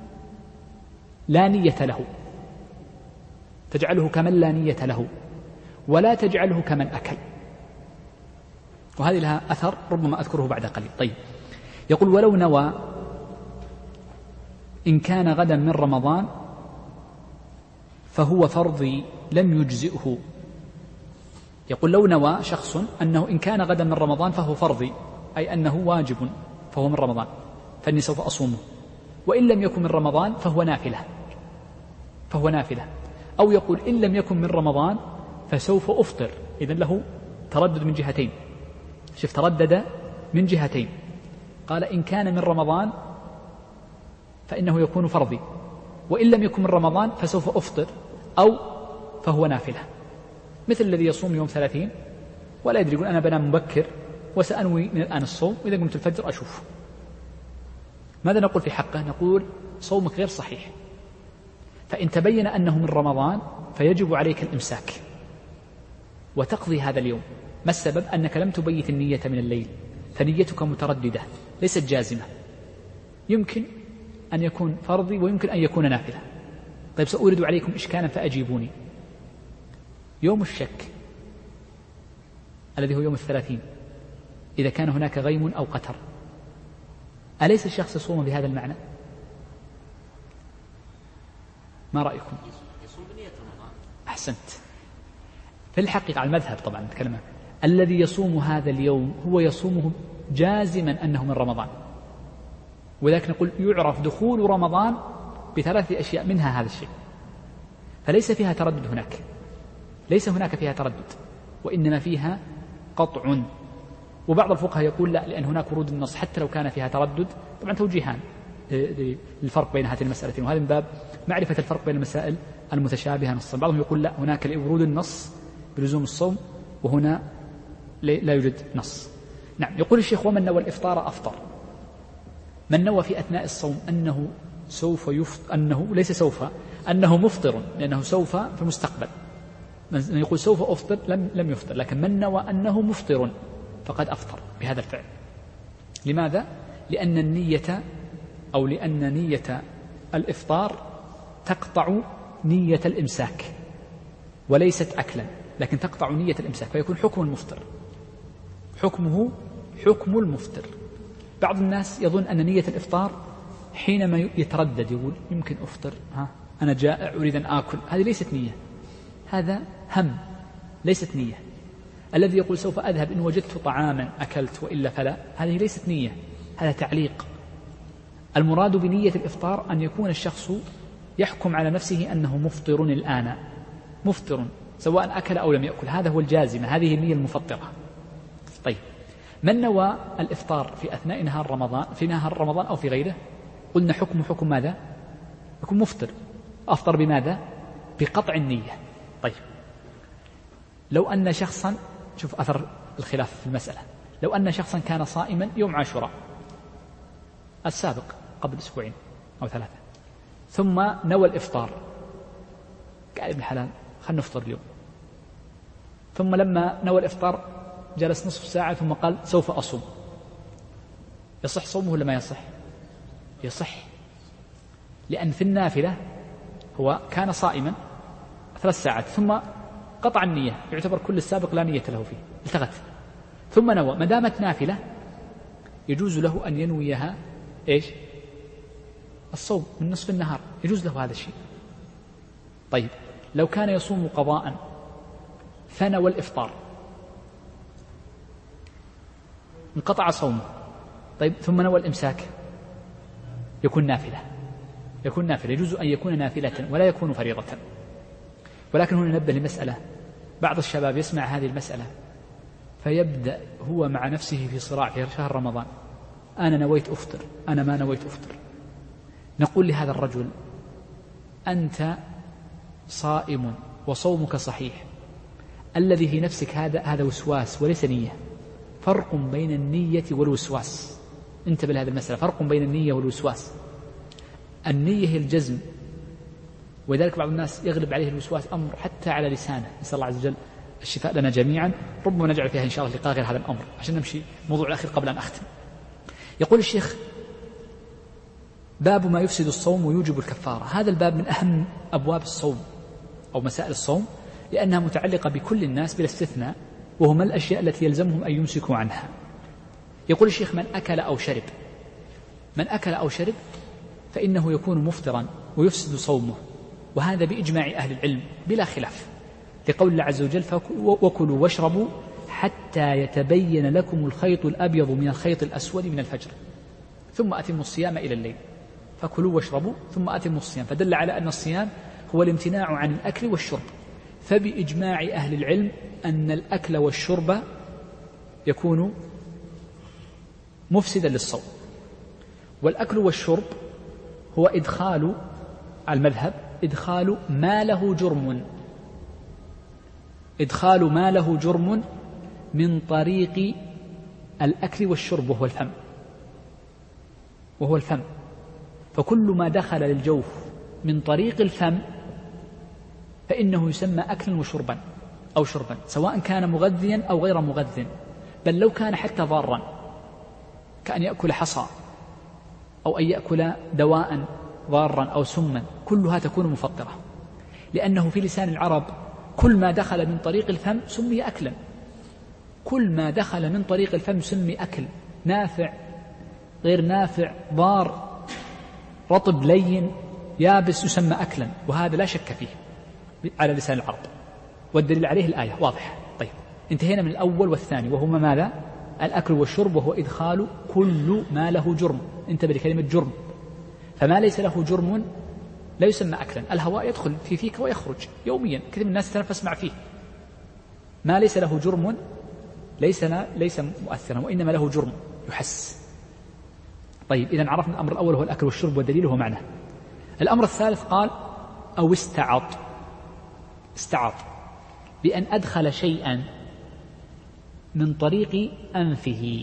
لا نية له، تجعله كمن لا نية له، ولا تجعله كمن أكل. وهذه لها أثر ربما أذكره بعد قليل. طيب يقول ولو نوى إن كان غدا من رمضان فهو فرضي لم يجزئه. يقول لو نوى شخص أنه إن كان غدا من رمضان فهو فرضي، أي أنه واجب فهو من رمضان فإني سوف أصومه، وإن لم يكن من رمضان فهو نافلة. فهو نافلة. أو يقول إن لم يكن من رمضان فسوف أفطر، إذن له تردد من جهتين. شوف، تردد من جهتين. قال إن كان من رمضان فإنه يكون فرضي، وإن لم يكن من رمضان فسوف أفطر، أو فهو نافلة. مثل الذي يصوم يوم ثلاثين ولا يدري، يقول أنا بنام مبكر وسأنوي من الآن الصوم، وإذا قمت الفجر أشوف. ماذا نقول في حقه؟ نقول صومك غير صحيح، فإن تبين أنه من رمضان فيجب عليك الإمساك وتقضي هذا اليوم. ما السبب؟ أنك لم تبيت النية من الليل، فنيتك مترددة ليست جازمة، يمكن أن يكون فرضي ويمكن أن يكون نافلة. طيب، سأورد عليكم إشكالا فأجيبوني. يوم الشك الذي هو يوم الثلاثين، إذا كان هناك غيم أو قتر، أليس الشخص يصوم بهذا المعنى؟ ما رأيكم؟ يصوم بنية رمضان. أحسنت. في الحقيقة على المذهب طبعا نتكلم، الذي يصوم هذا اليوم هو يصومه جازما أنه من رمضان، ولكن نقول يعرف دخول رمضان بثلاث أشياء، منها هذا الشيء، فليس فيها تردد هناك، ليس هناك فيها تردد، وإنما فيها قطع. وبعض الفقهاء يقول لا، لأن هناك ورود النص حتى لو كان فيها تردد. طبعا توجيهان للفرق بين هاتين المسألتين، وهذا من باب معرفة الفرق بين المسائل المتشابهة نصا. بعضهم يقول لا، هناك ورود النص بلزوم الصوم، وهنا لا يوجد نص. نعم. يقول الشيخ ومن نوى الإفطار أفطر. من نوى في أثناء الصوم أنه سوف يفطر، أنه ليس سوف، أنه مفطر، لأنه سوف في المستقبل. من يقول سوف أفطر لم لم يفطر، لكن من نوى أنه مفطر فقد أفطر بهذا الفعل. لماذا؟ لأن النية أو لأن نية الإفطار تقطع نية الإمساك، وليست أكلا، لكن تقطع نية الإمساك، فيكون حكم المفطر، حكمه حكم المفطر. بعض الناس يظن أن نية الإفطار حينما يتردد، يقول يمكن أفطر، ها أنا جائع أريد أن آكل، هذه ليست نية، هذا هم، ليست نية. الذي يقول سوف أذهب إن وجدت طعاما أكلت وإلا فلا، هذه ليست نية، هذا تعليق. المراد بنية الإفطار أن يكون الشخص يحكم على نفسه أنه مفطر الآن، مفطر سواء أكل أو لم يأكل، هذا هو الجازمة، هذه النية المفطرة. طيب، من نوى الإفطار في أثناء نهار رمضان، في نهار رمضان أو في غيره، قلنا حكم حكم ماذا؟ يكون مفطر. أفطر بماذا؟ بقطع النية. طيب، لو أن شخصا، شوف أثر الخلاف في المسألة، لو أن شخصا كان صائما يوم عاشوراء السابق قبل أسبوعين أو ثلاثة، ثم نوى الإفطار، قال ابن حلال خلنا نفطر اليوم، ثم لما نوى الإفطار جلس نصف ساعة ثم قال سوف أصوم، يصح صومه ولا ما يصح؟ يصح، لأن في النافلة هو كان صائما ثلاث ساعات ثم قطع النية، يعتبر كل السابق لا نية له فيه، التغت، ثم نوى. ما دامت نافلة يجوز له أن ينويها إيش؟ الصوم من نصف النهار، يجوز له هذا الشيء. طيب، لو كان يصوم قضاء فنوى الإفطار انقطع صومه، طيب ثم نوى الإمساك، يكون نافلة، يكون نافلة، يجوز أن يكون نافلة ولا يكون فريضة. ولكن هنا ننبه لمسألة، بعض الشباب يسمع هذه المسألة فيبدأ هو مع نفسه في صراع في شهر رمضان، أنا نويت أفطر، أنا ما نويت أفطر. نقول لهذا الرجل أنت صائم وصومك صحيح، الذي في نفسك هذا هذا وسواس وليس نية، فرق بين النية والوسواس. انتبه لهذه المسألة، فرق بين النية والوسواس. النية هي الجزم، وذلك بعض الناس يغلب عليه الوسواس أمر حتى على لسانه، نسأل الله عز وجل الشفاء لنا جميعا. ربما نجعل فيها إن شاء الله لقاء غير هذا الأمر عشان نمشي موضوع الأخير قبل أن أختم. يقول الشيخ باب ما يفسد الصوم ويوجب الكفارة. هذا الباب من أهم أبواب الصوم أو مسائل الصوم، لأنها متعلقة بكل الناس بلا استثناء، وهم الأشياء التي يلزمهم أن يمسكوا عنها. يقول الشيخ من أكل أو شرب، من أكل أو شرب فإنه يكون مفطرا ويفسد صومه، وهذا بإجماع أهل العلم بلا خلاف، لقول الله عز وجل وكلوا واشربوا حتى يتبين لكم الخيط الأبيض من الخيط الأسود من الفجر ثم أتموا الصيام إلى الليل. فكلوا واشربوا ثم أتموا الصيام، فدل على أن الصيام هو الامتناع عن الأكل والشرب. فبإجماع أهل العلم أن الأكل والشرب يكون مفسدا للصوم. والأكل والشرب هو إدخال المذهب إدخال ما له جرم إدخال ما له جرم من طريق الأكل والشرب وهو الفم وهو الفم فكل ما دخل للجوف من طريق الفم فإنه يسمى أكلا وشربا أو شربا، سواء كان مغذيا أو غير مغذٍ، بل لو كان حتى ضارا كأن يأكل حصى أو أن يأكل دواء ضارا أو سما، كلها تكون مفطرة، لأنه في لسان العرب كل ما دخل من طريق الفم سمي أكلا. كل ما دخل من طريق الفم سمي أكل، نافع غير نافع، ضار رطب لين يابس، يسمى أكلا، وهذا لا شك فيه على لسان العرب، والدليل عليه الآية واضح. طيب انتهينا من الأول والثاني وهما ماذا؟ الأكل والشرب، وهو إدخال كل ما له جرم. انتبه لكلمة جرم، فما ليس له جرم لا يسمى أكلا. الهواء يدخل في فيك ويخرج يوميا، كثير من الناس تنفس مع فيه، ما ليس له جرم ليس ليس مؤثرا، وإنما له جرم يحس. طيب إذن عرفنا الأمر الأول هو الأكل والشرب ودليله معنى. الأمر الثالث قال أو استعاض استعاض بأن أدخل شيئا من طريق أنفه،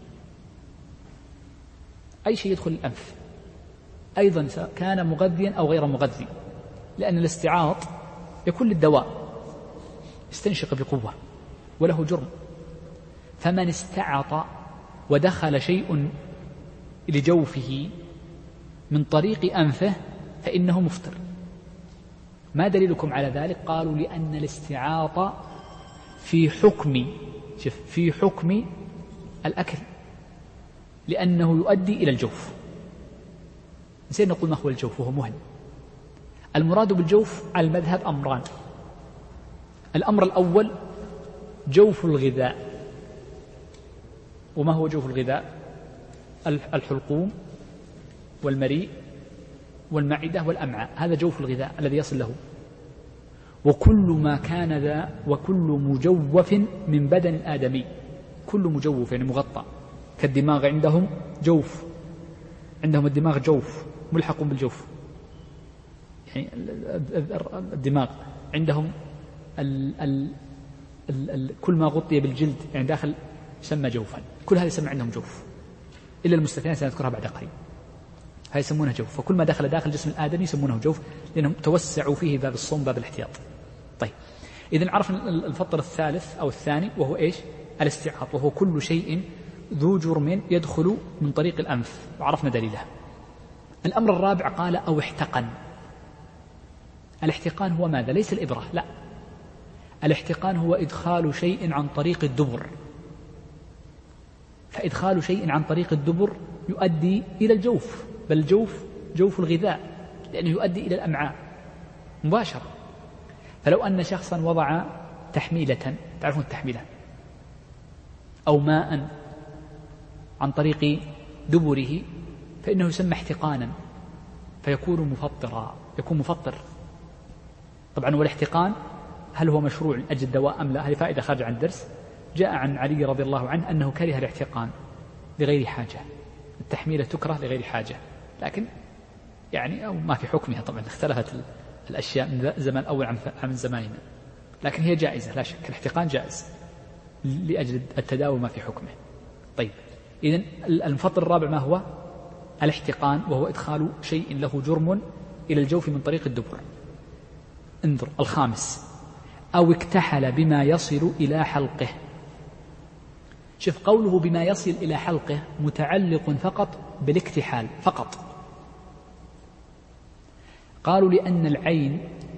أي شيء يدخل الأنف أيضا كان مغذيا أو غير مغذي، لأن الاستعاض يكون للدواء، يستنشق بقوة وله جرم. فمن استعط ودخل شيء لجوفه من طريق أنفه فإنه مفطر. ما دليلكم على ذلك؟ قالوا لأن الاستعاط في حكم في حكم الأكل، لأنه يؤدي إلى الجوف. نسينا نقول ما هو الجوف وهو مهم. المراد بالجوف على المذهب أمران. الأمر الأول جوف الغذاء. وما هو جوف الغذاء؟ الحلقوم والمريء والمعدة والأمعاء، هذا جوف الغذاء الذي يصل له. وكل ما كان ذا وكل مجوف من بدن آدمي، كل مجوف يعني مغطى، كالدماغ عندهم جوف، عندهم الدماغ جوف ملحق بالجوف، يعني الدماغ عندهم ال ال ال ال كل ما غطي بالجلد يعني داخل يسمى جوفا، كل هذا يسمى عندهم جوف، إلا المستثنيات سنذكرها بعد قليل، هاي يسمونها جوف. فكل ما دخل داخل جسم الآدمي يسمونه جوف، لأنهم توسعوا فيه باب الصوم باب الاحتياط. طيب إذن عرفنا الفطر الثالث أو الثاني وهو إيش؟ الاستعاض، وهو كل شيء ذو جرم يدخل من طريق الأنف، وعرفنا دليله. الأمر الرابع قال أو احتقن. الاحتقان هو ماذا؟ ليس الإبرة، لا، الاحتقان هو إدخال شيء عن طريق الدبر. فإدخال شيء عن طريق الدبر يؤدي إلى الجوف، بل الجوف جوف الغذاء، لأنه يؤدي إلى الأمعاء مباشرة. فلو أن شخصا وضع تحميلة، تعرفون التحميلة، أو ماء عن طريق دبره، فإنه يسمى احتقانا، فيكون مفطرا، يكون مفطر. طبعا والاحتقان هل هو مشروع من أجل الدواء أم لا؟ هذه فائدة خارجة عن الدرس. جاء عن علي رضي الله عنه أنه كره الاحتقان لغير حاجة، التحميلة تكره لغير حاجة، لكن يعني أو ما في حكمها، طبعا اختلفت الأشياء من زمان أول عن زماننا، لكن هي جائزة لا شك، الاحتقان جائز لأجل التداوي ما في حكمه. طيب إذن المفطر الرابع ما هو؟ الاحتقان، وهو إدخال شيء له جرم إلى الجوف من طريق الدبر. انظر الخامس أو اكتحل بما يصل إلى حلقه. شوف قوله بما يصل إلى حلقه متعلق فقط بالاكتحال فقط. قالوا لأن العين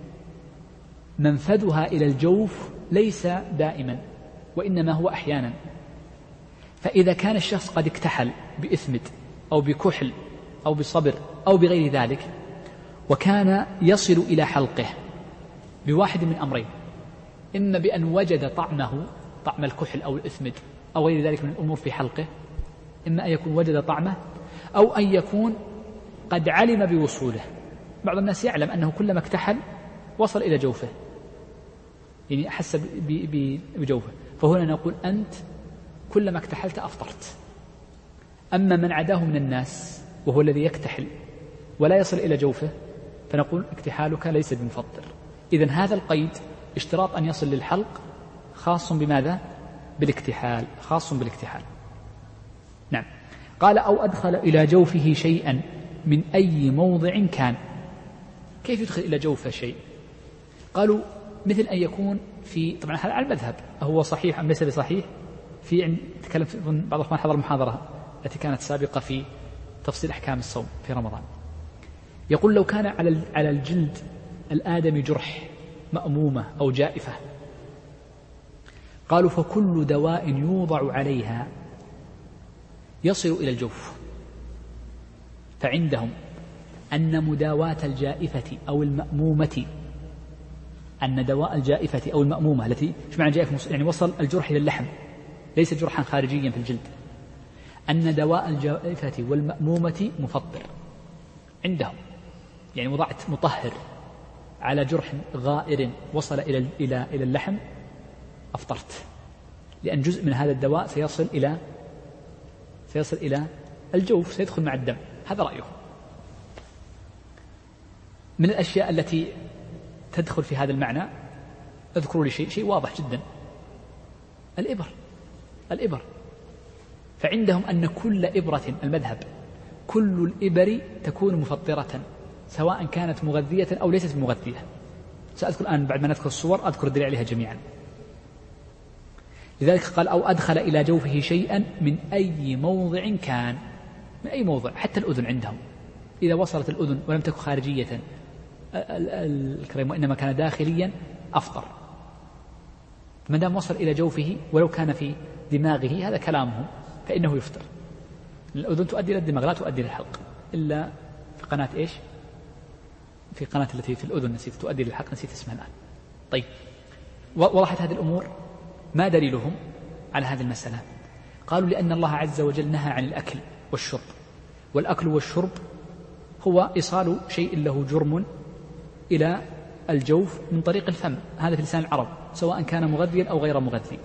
منفذها إلى الجوف ليس دائما، وإنما هو أحيانا. فإذا كان الشخص قد اكتحل بإثمد أو بكحل أو بصبر أو بغير ذلك، وكان يصل إلى حلقه بواحد من أمرين: إما بأن وجد طعمه، طعم الكحل أو الإثمد أو غير ذلك من الأمور في حلقه، إما أن يكون وجد طعمه، أو أن يكون قد علم بوصوله. بعض الناس يعلم أنه كلما اكتحل وصل إلى جوفه، يعني أحس بجوفه، فهنا نقول أنت كلما اكتحلت أفطرت. أما من عداه من الناس وهو الذي يكتحل ولا يصل إلى جوفه فنقول اكتحالك ليس بمفطر. إذن هذا القيد اشتراط أن يصل للحلق خاص بماذا؟ بالاكتحال، خاص بالاكتحال. نعم. قال أو أدخل إلى جوفه شيئا من أي موضع كان. كيف يدخل إلى جوفه شيء؟ قالوا مثل أن يكون في، طبعا هذا على المذهب هو صحيح أم ليس بصحيح، في تكلم بعض الأخوان حضر المحاضرة التي كانت سابقة في تفصيل أحكام الصوم في رمضان. يقول لو كان على على الجلد الآدمي جرح مأمومة أو جائفة، قالوا فكل دواء يوضع عليها يصل إلى الجوف. فعندهم أن مداواة الجائفة أو المأمومة، أن دواء الجائفة أو المأمومة التي إيش معنى جائفة؟ يعني وصل الجرح إلى اللحم ليس جرحا خارجيا في الجلد، أن دواء الجائفة والمأمومة مفطر عندهم. يعني وضعت مطهر على جرح غائر وصل إلى إلى إلى اللحم أفطرت، لأن جزء من هذا الدواء سيصل إلى سيصل إلى الجوف، سيدخل مع الدم. هذا رأيهم. من الأشياء التي تدخل في هذا المعنى اذكروا لي شيء شيء واضح جدا، الإبر. الإبر فعندهم أن كل إبرة، المذهب كل الإبر تكون مفطرة سواء كانت مغذية أو ليست مغذية. سأذكر الآن بعد ما نذكر الصور أذكر الدليل عليها جميعا. لذلك قال أو أدخل إلى جوفه شيئا من أي موضع كان، من أي موضع، حتى الأذن عندهم إذا وصلت الأذن ولم تكن خارجية الكريم وإنما كان داخليا أفطر، ما دام وصل إلى جوفه ولو كان في دماغه هذا كلامهم فإنه يفطر. الأذن تؤدي إلى الدماغ لا تؤدي للحلق، إلا في قناة إيش؟ في قناة التي في الأذن نسيت تؤدي للحلق، نسيت اسمها الآن. طيب وضحت هذه الأمور. ما دليلهم على هذه المسألة؟ قالوا لأن الله عز وجل نهى عن الأكل والشرب، والأكل والشرب هو إيصال شيء له جرم إلى الجوف من طريق الفم، هذا في لسان العرب سواء كان مغذيا أو غير مغذي.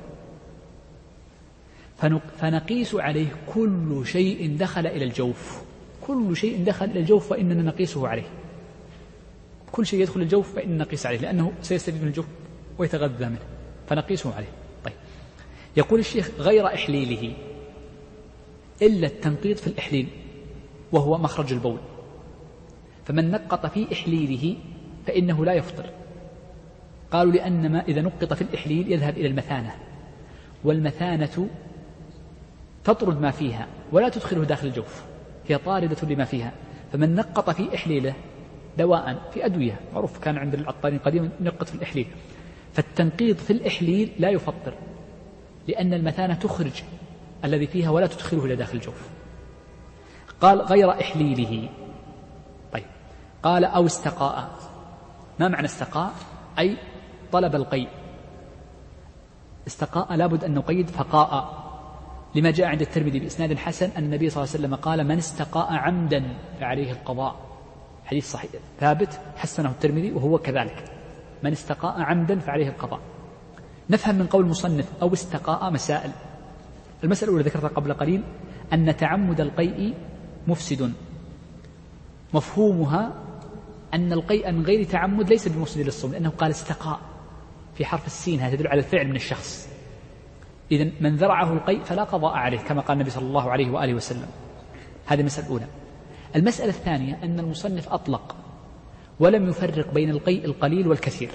فنقيس عليه كل شيء دخل إلى الجوف، كل شيء دخل إلى الجوف فإننا نقيسه عليه، كل شيء يدخل الجوف فإننا نقيس عليه لأنه سيستفيد من الجوف ويتغذى منه فنقيسه عليه. طيب يقول الشيخ غير إحليله، إلا التنقيط في الإحليل وهو مخرج البول، فمن نقط في إحليله فإنه لا يفطر. قالوا لأن ما إذا نقط في الإحليل يذهب إلى المثانة، والمثانة تطرد ما فيها ولا تدخله داخل الجوف، هي طاردة لما فيها. فمن نقط في إحليله دواء في أدوية معروف كان عند العطارين قديما نقط في الإحليل، فالتنقيط في الإحليل لا يفطر لأن المثانة تخرج الذي فيها ولا تدخله إلى داخل الجوف. قال غير إحليله. طيب قال أو استقاء. ما معنى استقاء؟ أي طلب القيء. استقاء لابد أن نقيد فقاء، لما جاء عند الترمذي بإسناد حسن أن النبي صلى الله عليه وسلم قال من استقاء عمدا فعليه القضاء، حديث صحيح ثابت حسنه الترمذي وهو كذلك، من استقاء عمدا فعليه القضاء. نفهم من قول المصنف أو استقاء مسائل. المسألة الأولى ذكرتها قبل قليل أن تعمد القيء مفسد، مفهومها أن القيء من غير تعمد ليس بمفسد للصوم، لأنه قال استقاء في حرف السين، هذا يدل على الفعل من الشخص. إذن من ذرعه القيء فلا قضاء عليه كما قال النبي صلى الله عليه وآله وسلم. هذه المسألة الأولى. المسألة الثانية أن المصنف أطلق ولم يفرق بين القيء القليل والكثير،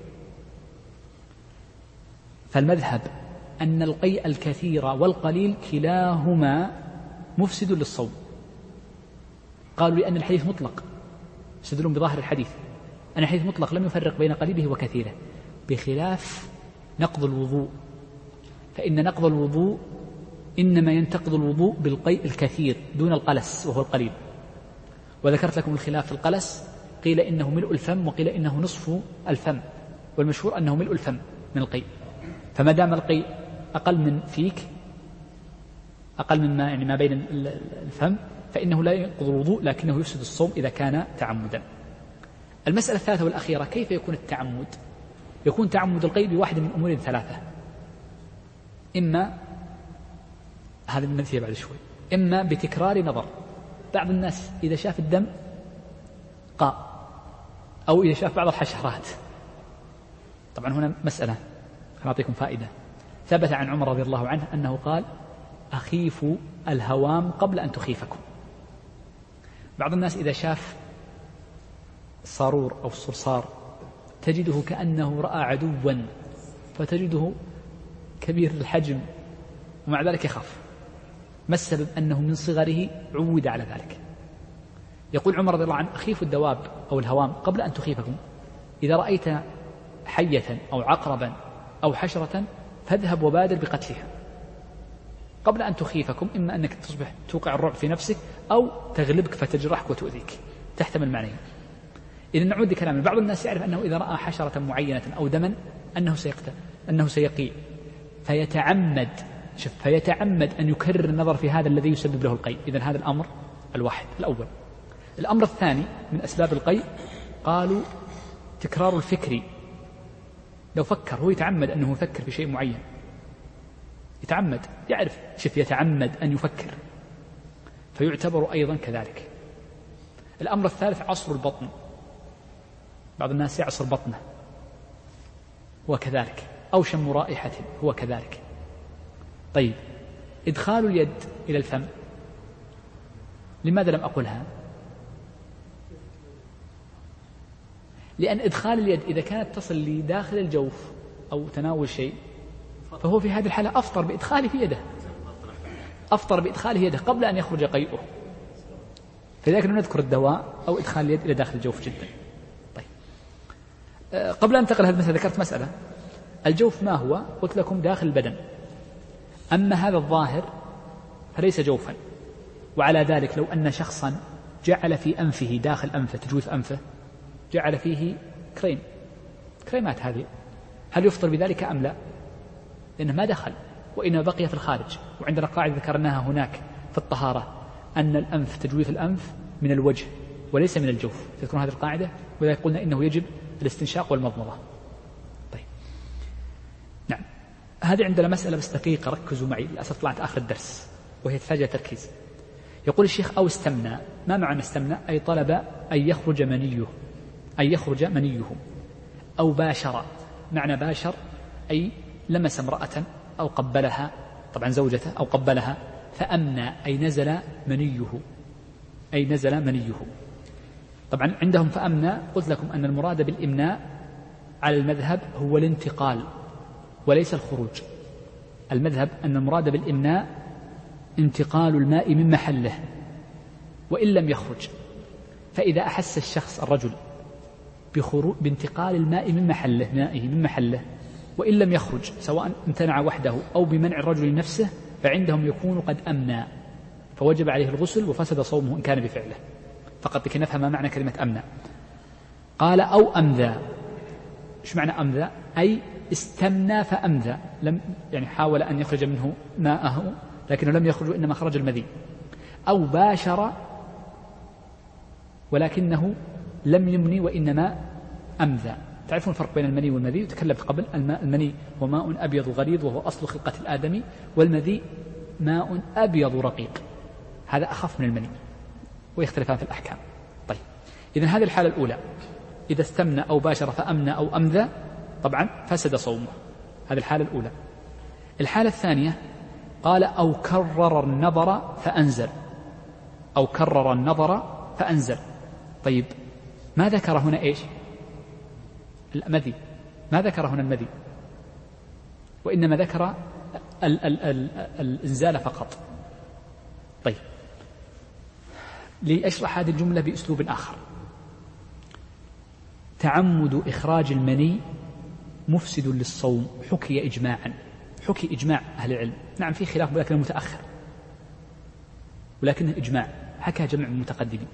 فالمذهب أن القيء الكثير والقليل كلاهما مفسد للصوم. قالوا لأن الحديث مطلق، يستدلون بظاهر الحديث أن الحديث مطلق لم يفرق بين قليله وكثيره، بخلاف نقض الوضوء، فإن نقض الوضوء إنما ينتقض الوضوء بالقيء الكثير دون القلس وهو القليل. وذكرت لكم الخلاف في القلس، قيل إنه ملء الفم وقيل إنه نصف الفم، والمشهور أنه ملء الفم من القيء. فما دام القيء أقل من فيك، أقل من ما يعني ما بين الفم، فإنه لا ينقض الوضوء لكنه يفسد الصوم إذا كان تعمدا. المسألة الثالثة والأخيرة: كيف يكون التعمد؟ يكون تعمد القيء بواحد من أمور ثلاثة، إما هذا بننتهي بعد شوي، إما بتكرار نظر، بعض الناس إذا شاف الدم قاء، أو إذا شاف بعض الحشرات. طبعا هنا مسألة أعطيكم فائدة. ثبت عن عمر رضي الله عنه أنه قال: أخيفوا الهوام قبل أن تخيفكم. بعض الناس إذا شاف الصارور أو الصرصار تجده كأنه رأى عدوا، فتجده كبير الحجم ومع ذلك يخاف. ما السبب؟ أنه من صغره عود على ذلك. يقول عمر رضي الله عنه: أخيفوا الدواب أو الهوام قبل أن تخيفكم. إذا رأيت حية أو عقربا أو حشرة فاذهب وبادر بقتلها قبل أن تخيفكم، إما أنك تصبح توقع الرعب في نفسك أو تغلبك فتجرحك وتؤذيك، تحتمل معنيين. إذا نعود لكلامنا، بعض الناس يعرف أنه إذا رأى حشرة معينة أو دما أنه سيقتل، أنه سيقي، فيتعمد شف فيتعمد أن يكرر النظر في هذا الذي يسبب له القيء. إذن هذا الأمر الواحد الأول. الأمر الثاني من أسباب القيء قالوا تكرار الفكر. لو فكر، هو يتعمد أنه يفكر في شيء معين، يتعمد يعرف شف يتعمد أن يفكر، فيعتبر أيضا كذلك. الأمر الثالث عصر البطن. بعض الناس يعصر بطنه هو كذلك، أو شم رائحة هو كذلك. طيب، إدخال اليد إلى الفم، لماذا لم أقلها؟ لأن إدخال اليد إذا كانت تصل لداخل الجوف أو تناول شيء فهو في هذه الحالة أفطر بإدخاله في يده، أفطر بإدخاله يده قبل أن يخرج قيئه. فلذلك نذكر الدواء أو إدخال اليد إلى داخل الجوف جدا. طيب، قبل أن انتقل هذا المسألة ذكرت مسألة. الجوف ما هو؟ قلت لكم داخل البدن، أما هذا الظاهر فليس جوفا. وعلى ذلك لو أن شخصا جعل في أنفه داخل أنفه تجويف أنفه جعل فيه كريم كريمات هذه، هل يفطر بذلك أم لا؟ لأنه ما دخل وإنما بقي في الخارج. وعندنا قاعدة ذكرناها هناك في الطهارة أن الأنف تجويف الأنف من الوجه وليس من الجوف، تذكرون هذه القاعدة؟ ولذلك قلنا إنه يجب الاستنشاق والمضمضة. طيب، نعم، هذه عندنا مسألة بس دقيقة، ركزوا معي، للأسف طلعت آخر الدرس وهي تحتاج تركيز. يقول الشيخ: أو استمنى. ما معنى استمنى؟ أي طلب أن يخرج منيه، أن يخرج منيه. أو باشر. معنى باشر أي لمس امرأة أو قبلها، طبعا زوجته، أو قبلها، فأمنى أي نزل منيه، أي نزل منيه. طبعا عندهم فأمنى، قلت لكم أن المراد بالإمناء على المذهب هو الانتقال وليس الخروج. المذهب أن المراد بالإمناء انتقال الماء من محله وإن لم يخرج. فإذا أحس الشخص الرجل بانتقال الماء من محله مائه من محله وإن لم يخرج، سواء امتنع وحده أو بمنع الرجل نفسه، فعندهم يكون قد أمنى، فوجب عليه الغسل وفسد صومه إن كان بفعله. فقط لكي نفهم ما معنى كلمة أمنى. قال: أو أمذى. إيش معنى أمذى؟ أي استمنى فأمذى، لم يعني حاول أن يخرج منه ماءه لكنه لم يخرج إنما خرج المذي. أو باشر ولكنه لم يمني وإنما أمذى. تعرفون الفرق بين المني والمذي؟ وتكلمت قبل. الماء المني هو ماء أبيض غليظ وهو أصل خلقة الآدمي، والمذي ماء أبيض رقيق، هذا أخف من المني، ويختلفان في الأحكام. طيب، إذن هذه الحالة الأولى، إذا استمنى أو باشر فأمنى أو أمذى طبعا فسد صومه، هذه الحالة الأولى. الحالة الثانية قال: أو كرر النظر فأنزل. أو كرر النظر فأنزل. طيب، ما ذكر هنا إيش؟ المذي. ما ذكر هنا المذي، وإنما ذكر ال ال ال الإنزال فقط. طيب، لأشرح هذه الجملة بأسلوب آخر. تعمد إخراج المني مفسد للصوم، حكي إجماعا، حكي إجماع أهل العلم. نعم في خلاف ولكنه متأخر، ولكنه إجماع حكى جمع من المتقدمين.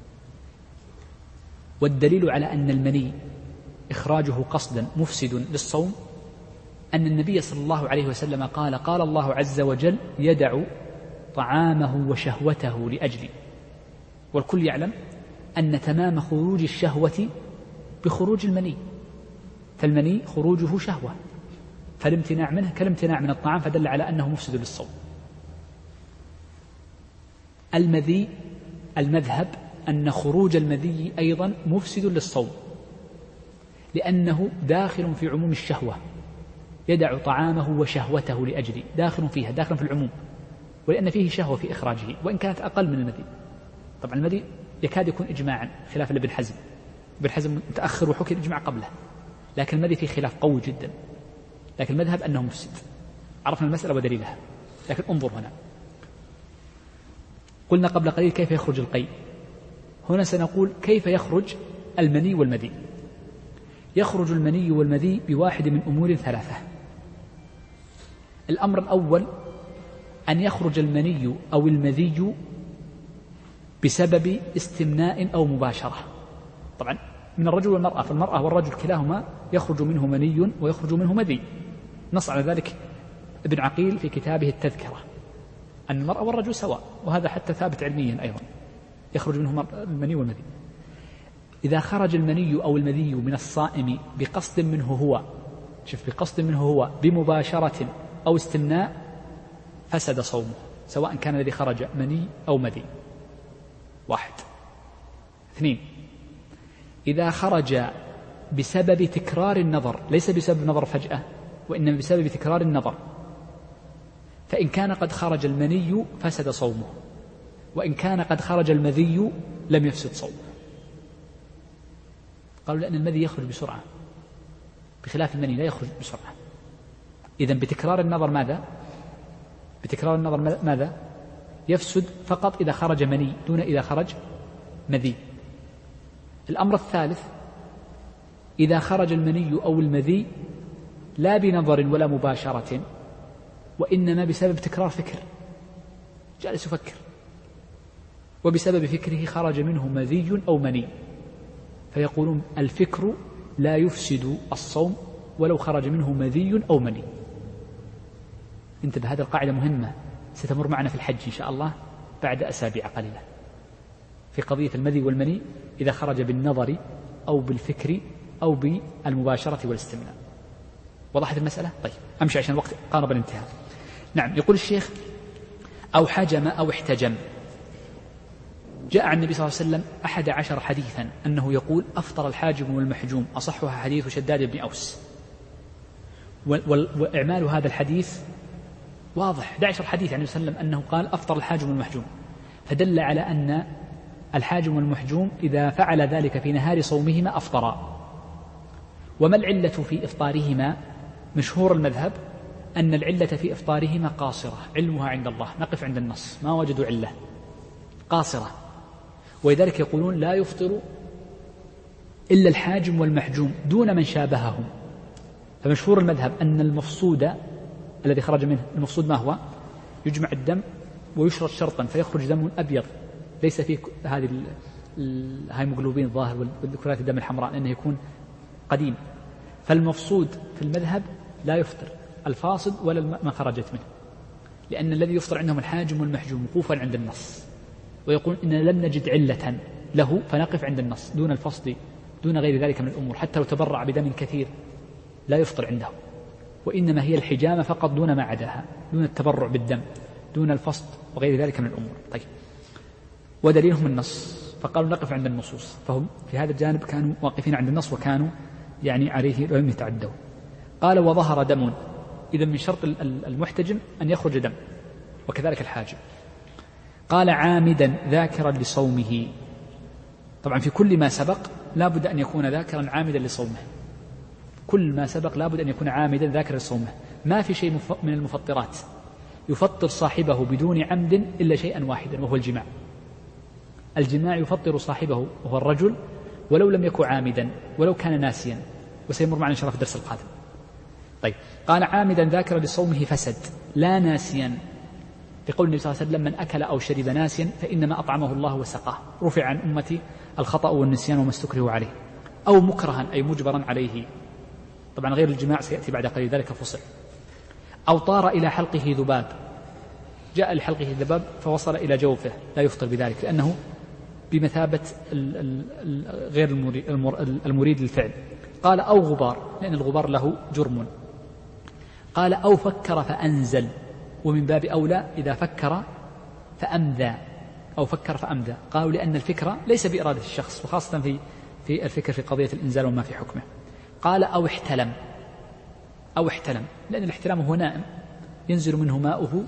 والدليل على أن المني إخراجه قصدا مفسد للصوم أن النبي صلى الله عليه وسلم قال: قال الله عز وجل: يدع طعامه وشهوته لأجلي. والكل يعلم أن تمام خروج الشهوة بخروج المني، فالمني خروجه شهوة، فالامتناع منه كالامتناع من الطعام، فدل على أنه مفسد للصوم. المذي المذهب أن خروج المذي أيضا مفسد للصوم، لأنه داخل في عموم الشهوة، يدع طعامه وشهوته لأجل، داخل فيها، داخل في العموم، ولأن فيه شهوة في إخراجه وإن كانت أقل من المذي. طبعا المذي يكاد يكون إجماعا خلاف لابن حزم، ابن حزم متأخر وحكي الإجماع قبله، لكن المذي فيه خلاف قوي جدا، لكن المذهب أنه مفسد. عرفنا المسألة ودليلها، لكن انظر هنا، قلنا قبل قليل كيف يخرج القيء، هنا سنقول كيف يخرج المني والمذي. يخرج المني والمذي بواحد من أمور ثلاثة. الأمر الأول أن يخرج المني أو المذي بسبب استمناء أو مباشرة، طبعا من الرجل والمرأة، فالمرأة والرجل كلاهما يخرج منه مني ويخرج منه مذي، نص على ذلك ابن عقيل في كتابه التذكرة، أن المرأة والرجل سواء، وهذا حتى ثابت علميا أيضا، يخرج منه المني والمذي. إذا خرج المني أو المذي من الصائم بقصد منه هو، شوف، بقصد منه هو بمباشرة أو استمناء، فسد صومه، سواء كان الذي خرج مني أو مذي. واحد. اثنين، إذا خرج بسبب تكرار النظر، ليس بسبب نظر فجأة، وإنما بسبب تكرار النظر، فإن كان قد خرج المني فسد صومه، وإن كان قد خرج المذي لم يفسد صومه. قالوا لأن المذي يخرج بسرعة بخلاف المني لا يخرج بسرعة. إذن بتكرار النظر ماذا؟ بتكرار النظر ماذا؟ يفسد فقط إذا خرج مني دون إذا خرج مذي. الأمر الثالث، إذا خرج المني أو المذي لا بنظر ولا مباشرة، وإنما بسبب تكرار فكر، جالس يفكر وبسبب فكره خرج منه مذي أو مني، فيقولون الفكر لا يفسد الصوم ولو خرج منه مذي أو مني. انتبه، هذه القاعدة مهمة ستمر معنا في الحج إن شاء الله بعد أسابيع قليلة، في قضية المذي والمني إذا خرج بالنظر أو بالفكر أو بالمباشرة والاستمناء. وضحت المسألة؟ طيب أمشي عشان الوقت قارب الانتهاء. نعم، يقول الشيخ أو حجم أو احتجم. جاء عن النبي صلى الله عليه وسلم أحد عشر حديثا أنه يقول أفطر الحاجم والمحجوم، أصحها حديث شداد بن أوس، وإعمال هذا الحديث واضح، أحد عشر حديث عن النبي صلى الله عليه وسلم أنه قال أفطر الحاجم والمحجوم، فدل على أن الحاجم والمحجوم إذا فعل ذلك في نهار صومهما أفطرا. وما العلة في إفطارهما؟ مشهور المذهب أن العلة في إفطارهما قاصرة، علمها عند الله، نقف عند النص، ما وجدوا علة، قاصرة، ولذلك يقولون لا يفطر إلا الحاجم والمحجوم دون من شابههم. فمشهور المذهب أن المفصود الذي خرج منه، المفصود ما هو؟ يجمع الدم ويشرط شرطا فيخرج دم أبيض ليس فيه هذه الهيموغلوبين الظاهر والكرات الدم الحمراء، لأنه يكون قديم. فالمفصود في المذهب لا يفطر الفاصد ولا ما خرجت منه، لأن الذي يفطر عندهم الحاجم والمحجوم وقوفا عند النص، ويقول إن لم نجد علة له فنقف عند النص دون الفصل دون غير ذلك من الأمور، حتى لو تبرع بدم كثير لا يفطر عنده، وإنما هي الحجامة فقط دون ما عداها، دون التبرع بالدم، دون الفصل وغير ذلك من الأمور. طيب، ودليلهم النص، فقالوا نقف عند النصوص، فهم في هذا الجانب كانوا واقفين عند النص وكانوا يعني عليه لم يتعدوا. قال وظهر دم، إذا من شرط المحتجم أن يخرج دم، وكذلك الحاجم. قال عامدا ذاكرا لصومه، طبعا في كل ما سبق لا بد أن يكون ذاكرا عامدا لصومه، كل ما سبق لا بد أن يكون عامدا ذاكرا لصومه. ما في شيء من المفطرات يفطر صاحبه بدون عمد إلا شيئا واحدا وهو الجماع. الجماع يفطر صاحبه وهو الرجل ولو لم يكن عامدا ولو كان ناسيا، وسيمر معنا إن شاء الله في الدرس القادم. طيب، قال عامدا ذاكرا لصومه فسد لا ناسيا، لقول النبي صلى الله عليه وسلم من أكل أو شرب ناسيا فإنما أطعمه الله وسقاه، رفع عن أمتي الخطأ والنسيان وما استكره عليه، أو مكرها أي مجبرا عليه، طبعا غير الجماع سيأتي بعد قليل ذلك فصل. أو طار إلى حلقه ذباب، جاء لحلقه الذباب فوصل إلى جوفه لا يفطر بذلك، لأنه بمثابة غير المريد للفعل. قال أو غبار، لأن الغبار له جرم. قال أو فكر فأنزل، ومن باب أولى إذا فكر فأمذى، أو فكر فأمذى. قالوا لأن الفكرة ليس بإرادة الشخص، وخاصة في في الفكر في قضية الإنزال وما في حكمه. قال أو احتلم، أو احتلم، لأن الاحتلام هو نائم ينزل منه ماؤه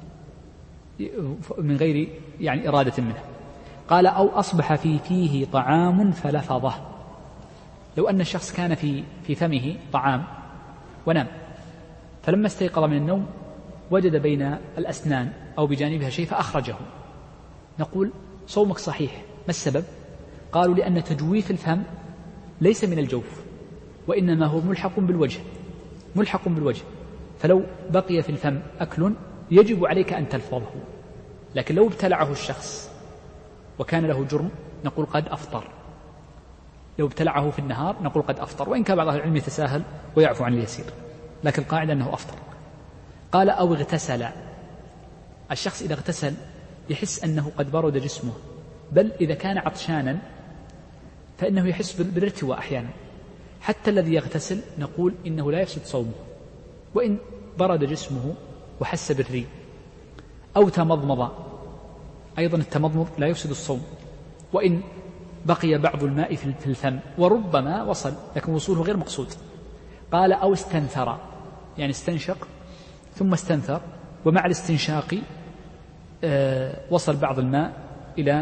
من غير يعني إرادة منه. قال أو أصبح في فيه طعام فلفظه، لو أن الشخص كان في في فمه طعام ونام، فلما استيقظ من النوم وجد بين الأسنان أو بجانبها شيء فأخرجه، نقول صومك صحيح. ما السبب؟ قالوا لأن تجويف الفم ليس من الجوف، وإنما هو ملحق بالوجه، ملحق بالوجه، فلو بقي في الفم أكل يجب عليك أن تلفظه، لكن لو ابتلعه الشخص وكان له جرم نقول قد أفطر. لو ابتلعه في النهار نقول قد أفطر، وإن كان بعض أهل العلم يتساهل ويعفو عن اليسير، لكن القاعدة أنه أفطر. قال أو اغتسل، الشخص إذا اغتسل يحس أنه قد برد جسمه، بل إذا كان عطشانا فإنه يحس بالارتواء أحيانا. حتى الذي يغتسل نقول إنه لا يفسد صومه وإن برد جسمه وحس بالري. أو تمضمض، أيضا التمضمض لا يفسد الصوم وإن بقي بعض الماء في الفم، وربما وصل لكن وصوله غير مقصود. قال أو استنثر، يعني استنشق ثم استنثر، ومع الاستنشاق آه وصل بعض الماء إلى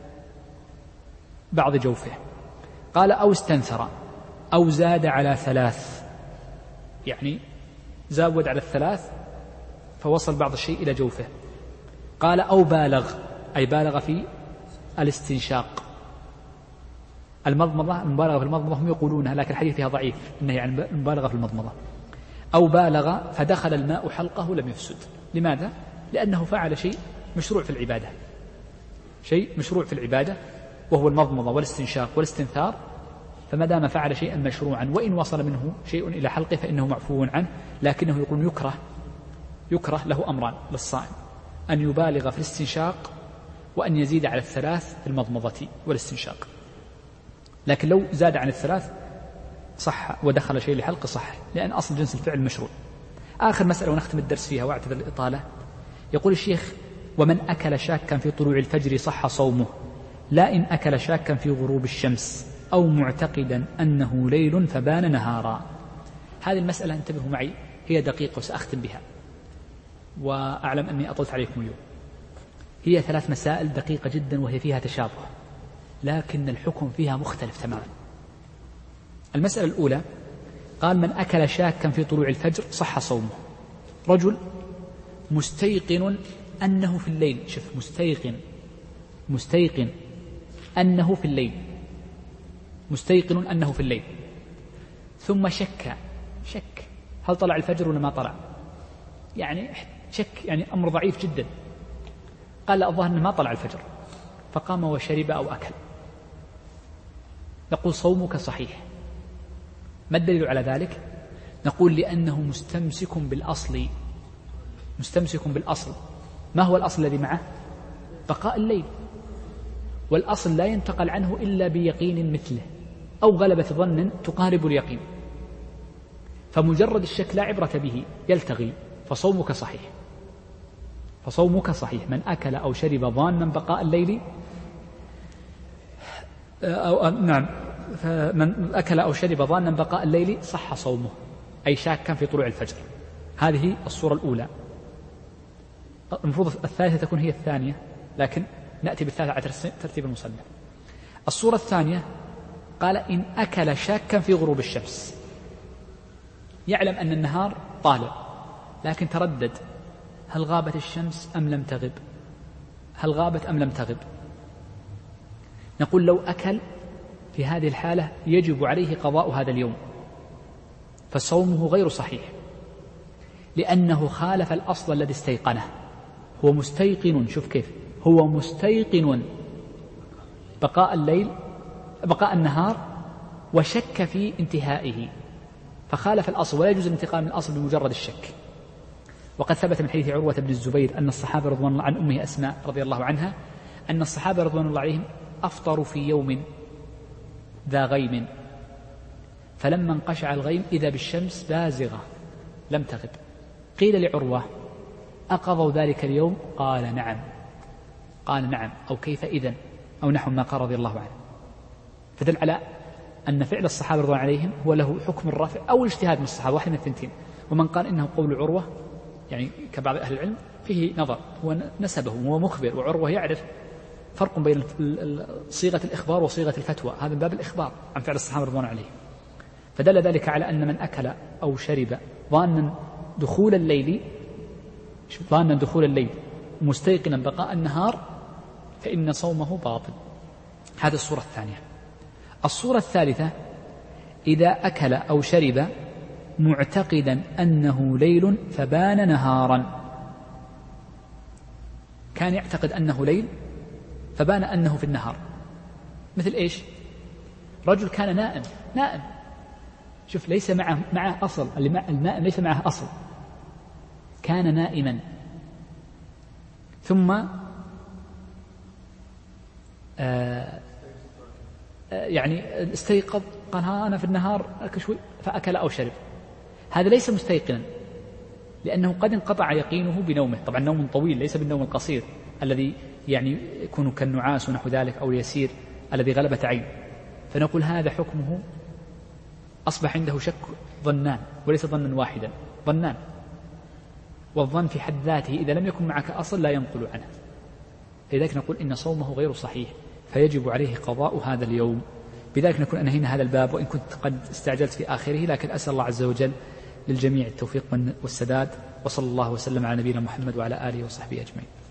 بعض جوفه. قال أو استنثر أو زاد على ثلاث، يعني زود على الثلاث فوصل بعض الشيء إلى جوفه. قال أو بالغ، أي بالغ في الاستنشاق. المضمضة المبالغة في المضمضة هم يقولونها، لكن الحديث فيها ضعيف إنه يعني المبالغة في المضمضة. أو بالغ فدخل الماء حلقه لم يفسد. لماذا؟ لأنه فعل شيء مشروع في العبادة، شيء مشروع في العبادة وهو المضمضة والاستنشاق والاستنثار، فما دام فعل شيئا مشروعا وإن وصل منه شيء إلى حلقه فإنه معفو عنه. لكنه يقول يكره، يكره له أمران للصائم: أن يبالغ في الاستنشاق وأن يزيد على الثلاث في المضمضة والاستنشاق. لكن لو زاد عن الثلاث صح ودخل شيء لحلقه صح، لأن أصل جنس الفعل مشروع. آخر مسألة ونختم الدرس فيها واعتذر الإطالة. يقول الشيخ: ومن أكل شاكا في طلوع الفجر صح صومه، لا إن أكل شاكا في غروب الشمس أو معتقدا أنه ليل فبان نهارا. هذه المسألة انتبهوا معي، هي دقيقة وسأختم بها، وأعلم أني أطلت عليكم اليوم. هي ثلاث مسائل دقيقة جدا وهي فيها تشابه، لكن الحكم فيها مختلف تماما. المسألة الأولى قال: من أكل شاكا في طلوع الفجر صح صومه. رجل مستيقن أنه في الليل، شوف مستيقن مستيقن أنه في الليل مستيقن أنه في الليل ثم شك شك هل طلع الفجر ولا ما طلع، يعني شك، يعني أمر ضعيف جدا. قال: الظاهر أنه ما طلع الفجر، فقام وشرب أو أكل. نقول صومك صحيح. ما الدليل على ذلك؟ نقول لأنه مستمسك بالأصل، مستمسك بالأصل. ما هو الأصل الذي معه؟ بقاء الليل، والأصل لا ينتقل عنه إلا بيقين مثله أو غلبة ظن تقارب اليقين، فمجرد الشك لا عبرة به، يلتغي. فصومك صحيح، فصومك صحيح. من أكل أو شرب ظانا بقاء الليل أو نعم فمن أكل أو شرب ظانا بقاء الليل صح صومه، أي شاكا في طلوع الفجر. هذه الصورة الأولى. المفروض الثالثة تكون هي الثانية، لكن نأتي بالثالثة على ترتيب المصنف. الصورة الثانية قال: إن أكل شاكا في غروب الشمس، يعلم أن النهار طالع لكن تردد: هل غابت الشمس أم لم تغب، هل غابت أم لم تغب. نقول لو أكل في هذه الحالة يجب عليه قضاء هذا اليوم، فصومه غير صحيح، لأنه خالف الأصل الذي استيقنه. هو مستيقن، شوف كيف هو مستيقن بقاء الليل بقاء النهار وشك في انتهائه، فخالف الأصل، ولا يجوز الانتقال من الأصل بمجرد الشك. وقد ثبت من حديث عروة بن الزبير أن الصحابة رضوان الله عن أمه أسماء رضي الله عنها أن الصحابة رضوان الله عليهم أفطروا في يوم ذا غيم فلما انقشع الغيم إذا بالشمس بازغة لم تغب. قيل لعروة أقضوا ذلك اليوم؟ قال نعم. قال نعم أو كيف إذن أو نحو ما قال رضي الله عنه. فدل على أن فعل الصحابة رضوان عليهم هو له حكم الرافع أو الاجتهاد من الصحابة، واحد من الثنتين. ومن قال إنه قول عروة يعني كبعض أهل العلم فيه نظر، هو نسبه هو مخبر، وعروة يعرف فرق بين صيغة الإخبار وصيغة الفتوى، هذا من باب الإخبار عن فعل الصحابة رضوان عليهم. فدل ذلك على أن من أكل أو شرب ظانا دخول الليل ظانا دخول الليل مستيقنا بقاء النهار فإن صومه باطل. هذه الصورة الثانية. الصورة الثالثة إذا أكل أو شرب معتقدا أنه ليل فبان نهارا، كان يعتقد أنه ليل فبان أنه في النهار. مثل إيش؟ رجل كان نائم نائم شوف ليس معه معه أصل، النائم ليس معه أصل، كان نائما ثم آه يعني استيقظ قال ها أنا في النهار شوي فأكل أو شرب. هذا ليس مستيقنا لأنه قد انقطع يقينه بنومه، طبعا نوم طويل ليس بالنوم القصير الذي يعني يكون كالنعاس ونحو ذلك أو اليسير الذي غلبة عين. فنقول هذا حكمه أصبح عنده شك ظنان وليس ظنا واحدا، ظنان، والظن في حد ذاته إذا لم يكن معك أصل لا ينقل عنه. لذلك نقول إن صومه غير صحيح فيجب عليه قضاء هذا اليوم. بذلك نكون أنهينا هذا الباب، وإن كنت قد استعجلت في آخره، لكن أسأل الله عز وجل للجميع التوفيق والسداد، وصلى الله وسلم على نبينا محمد وعلى آله وصحبه أجمعين.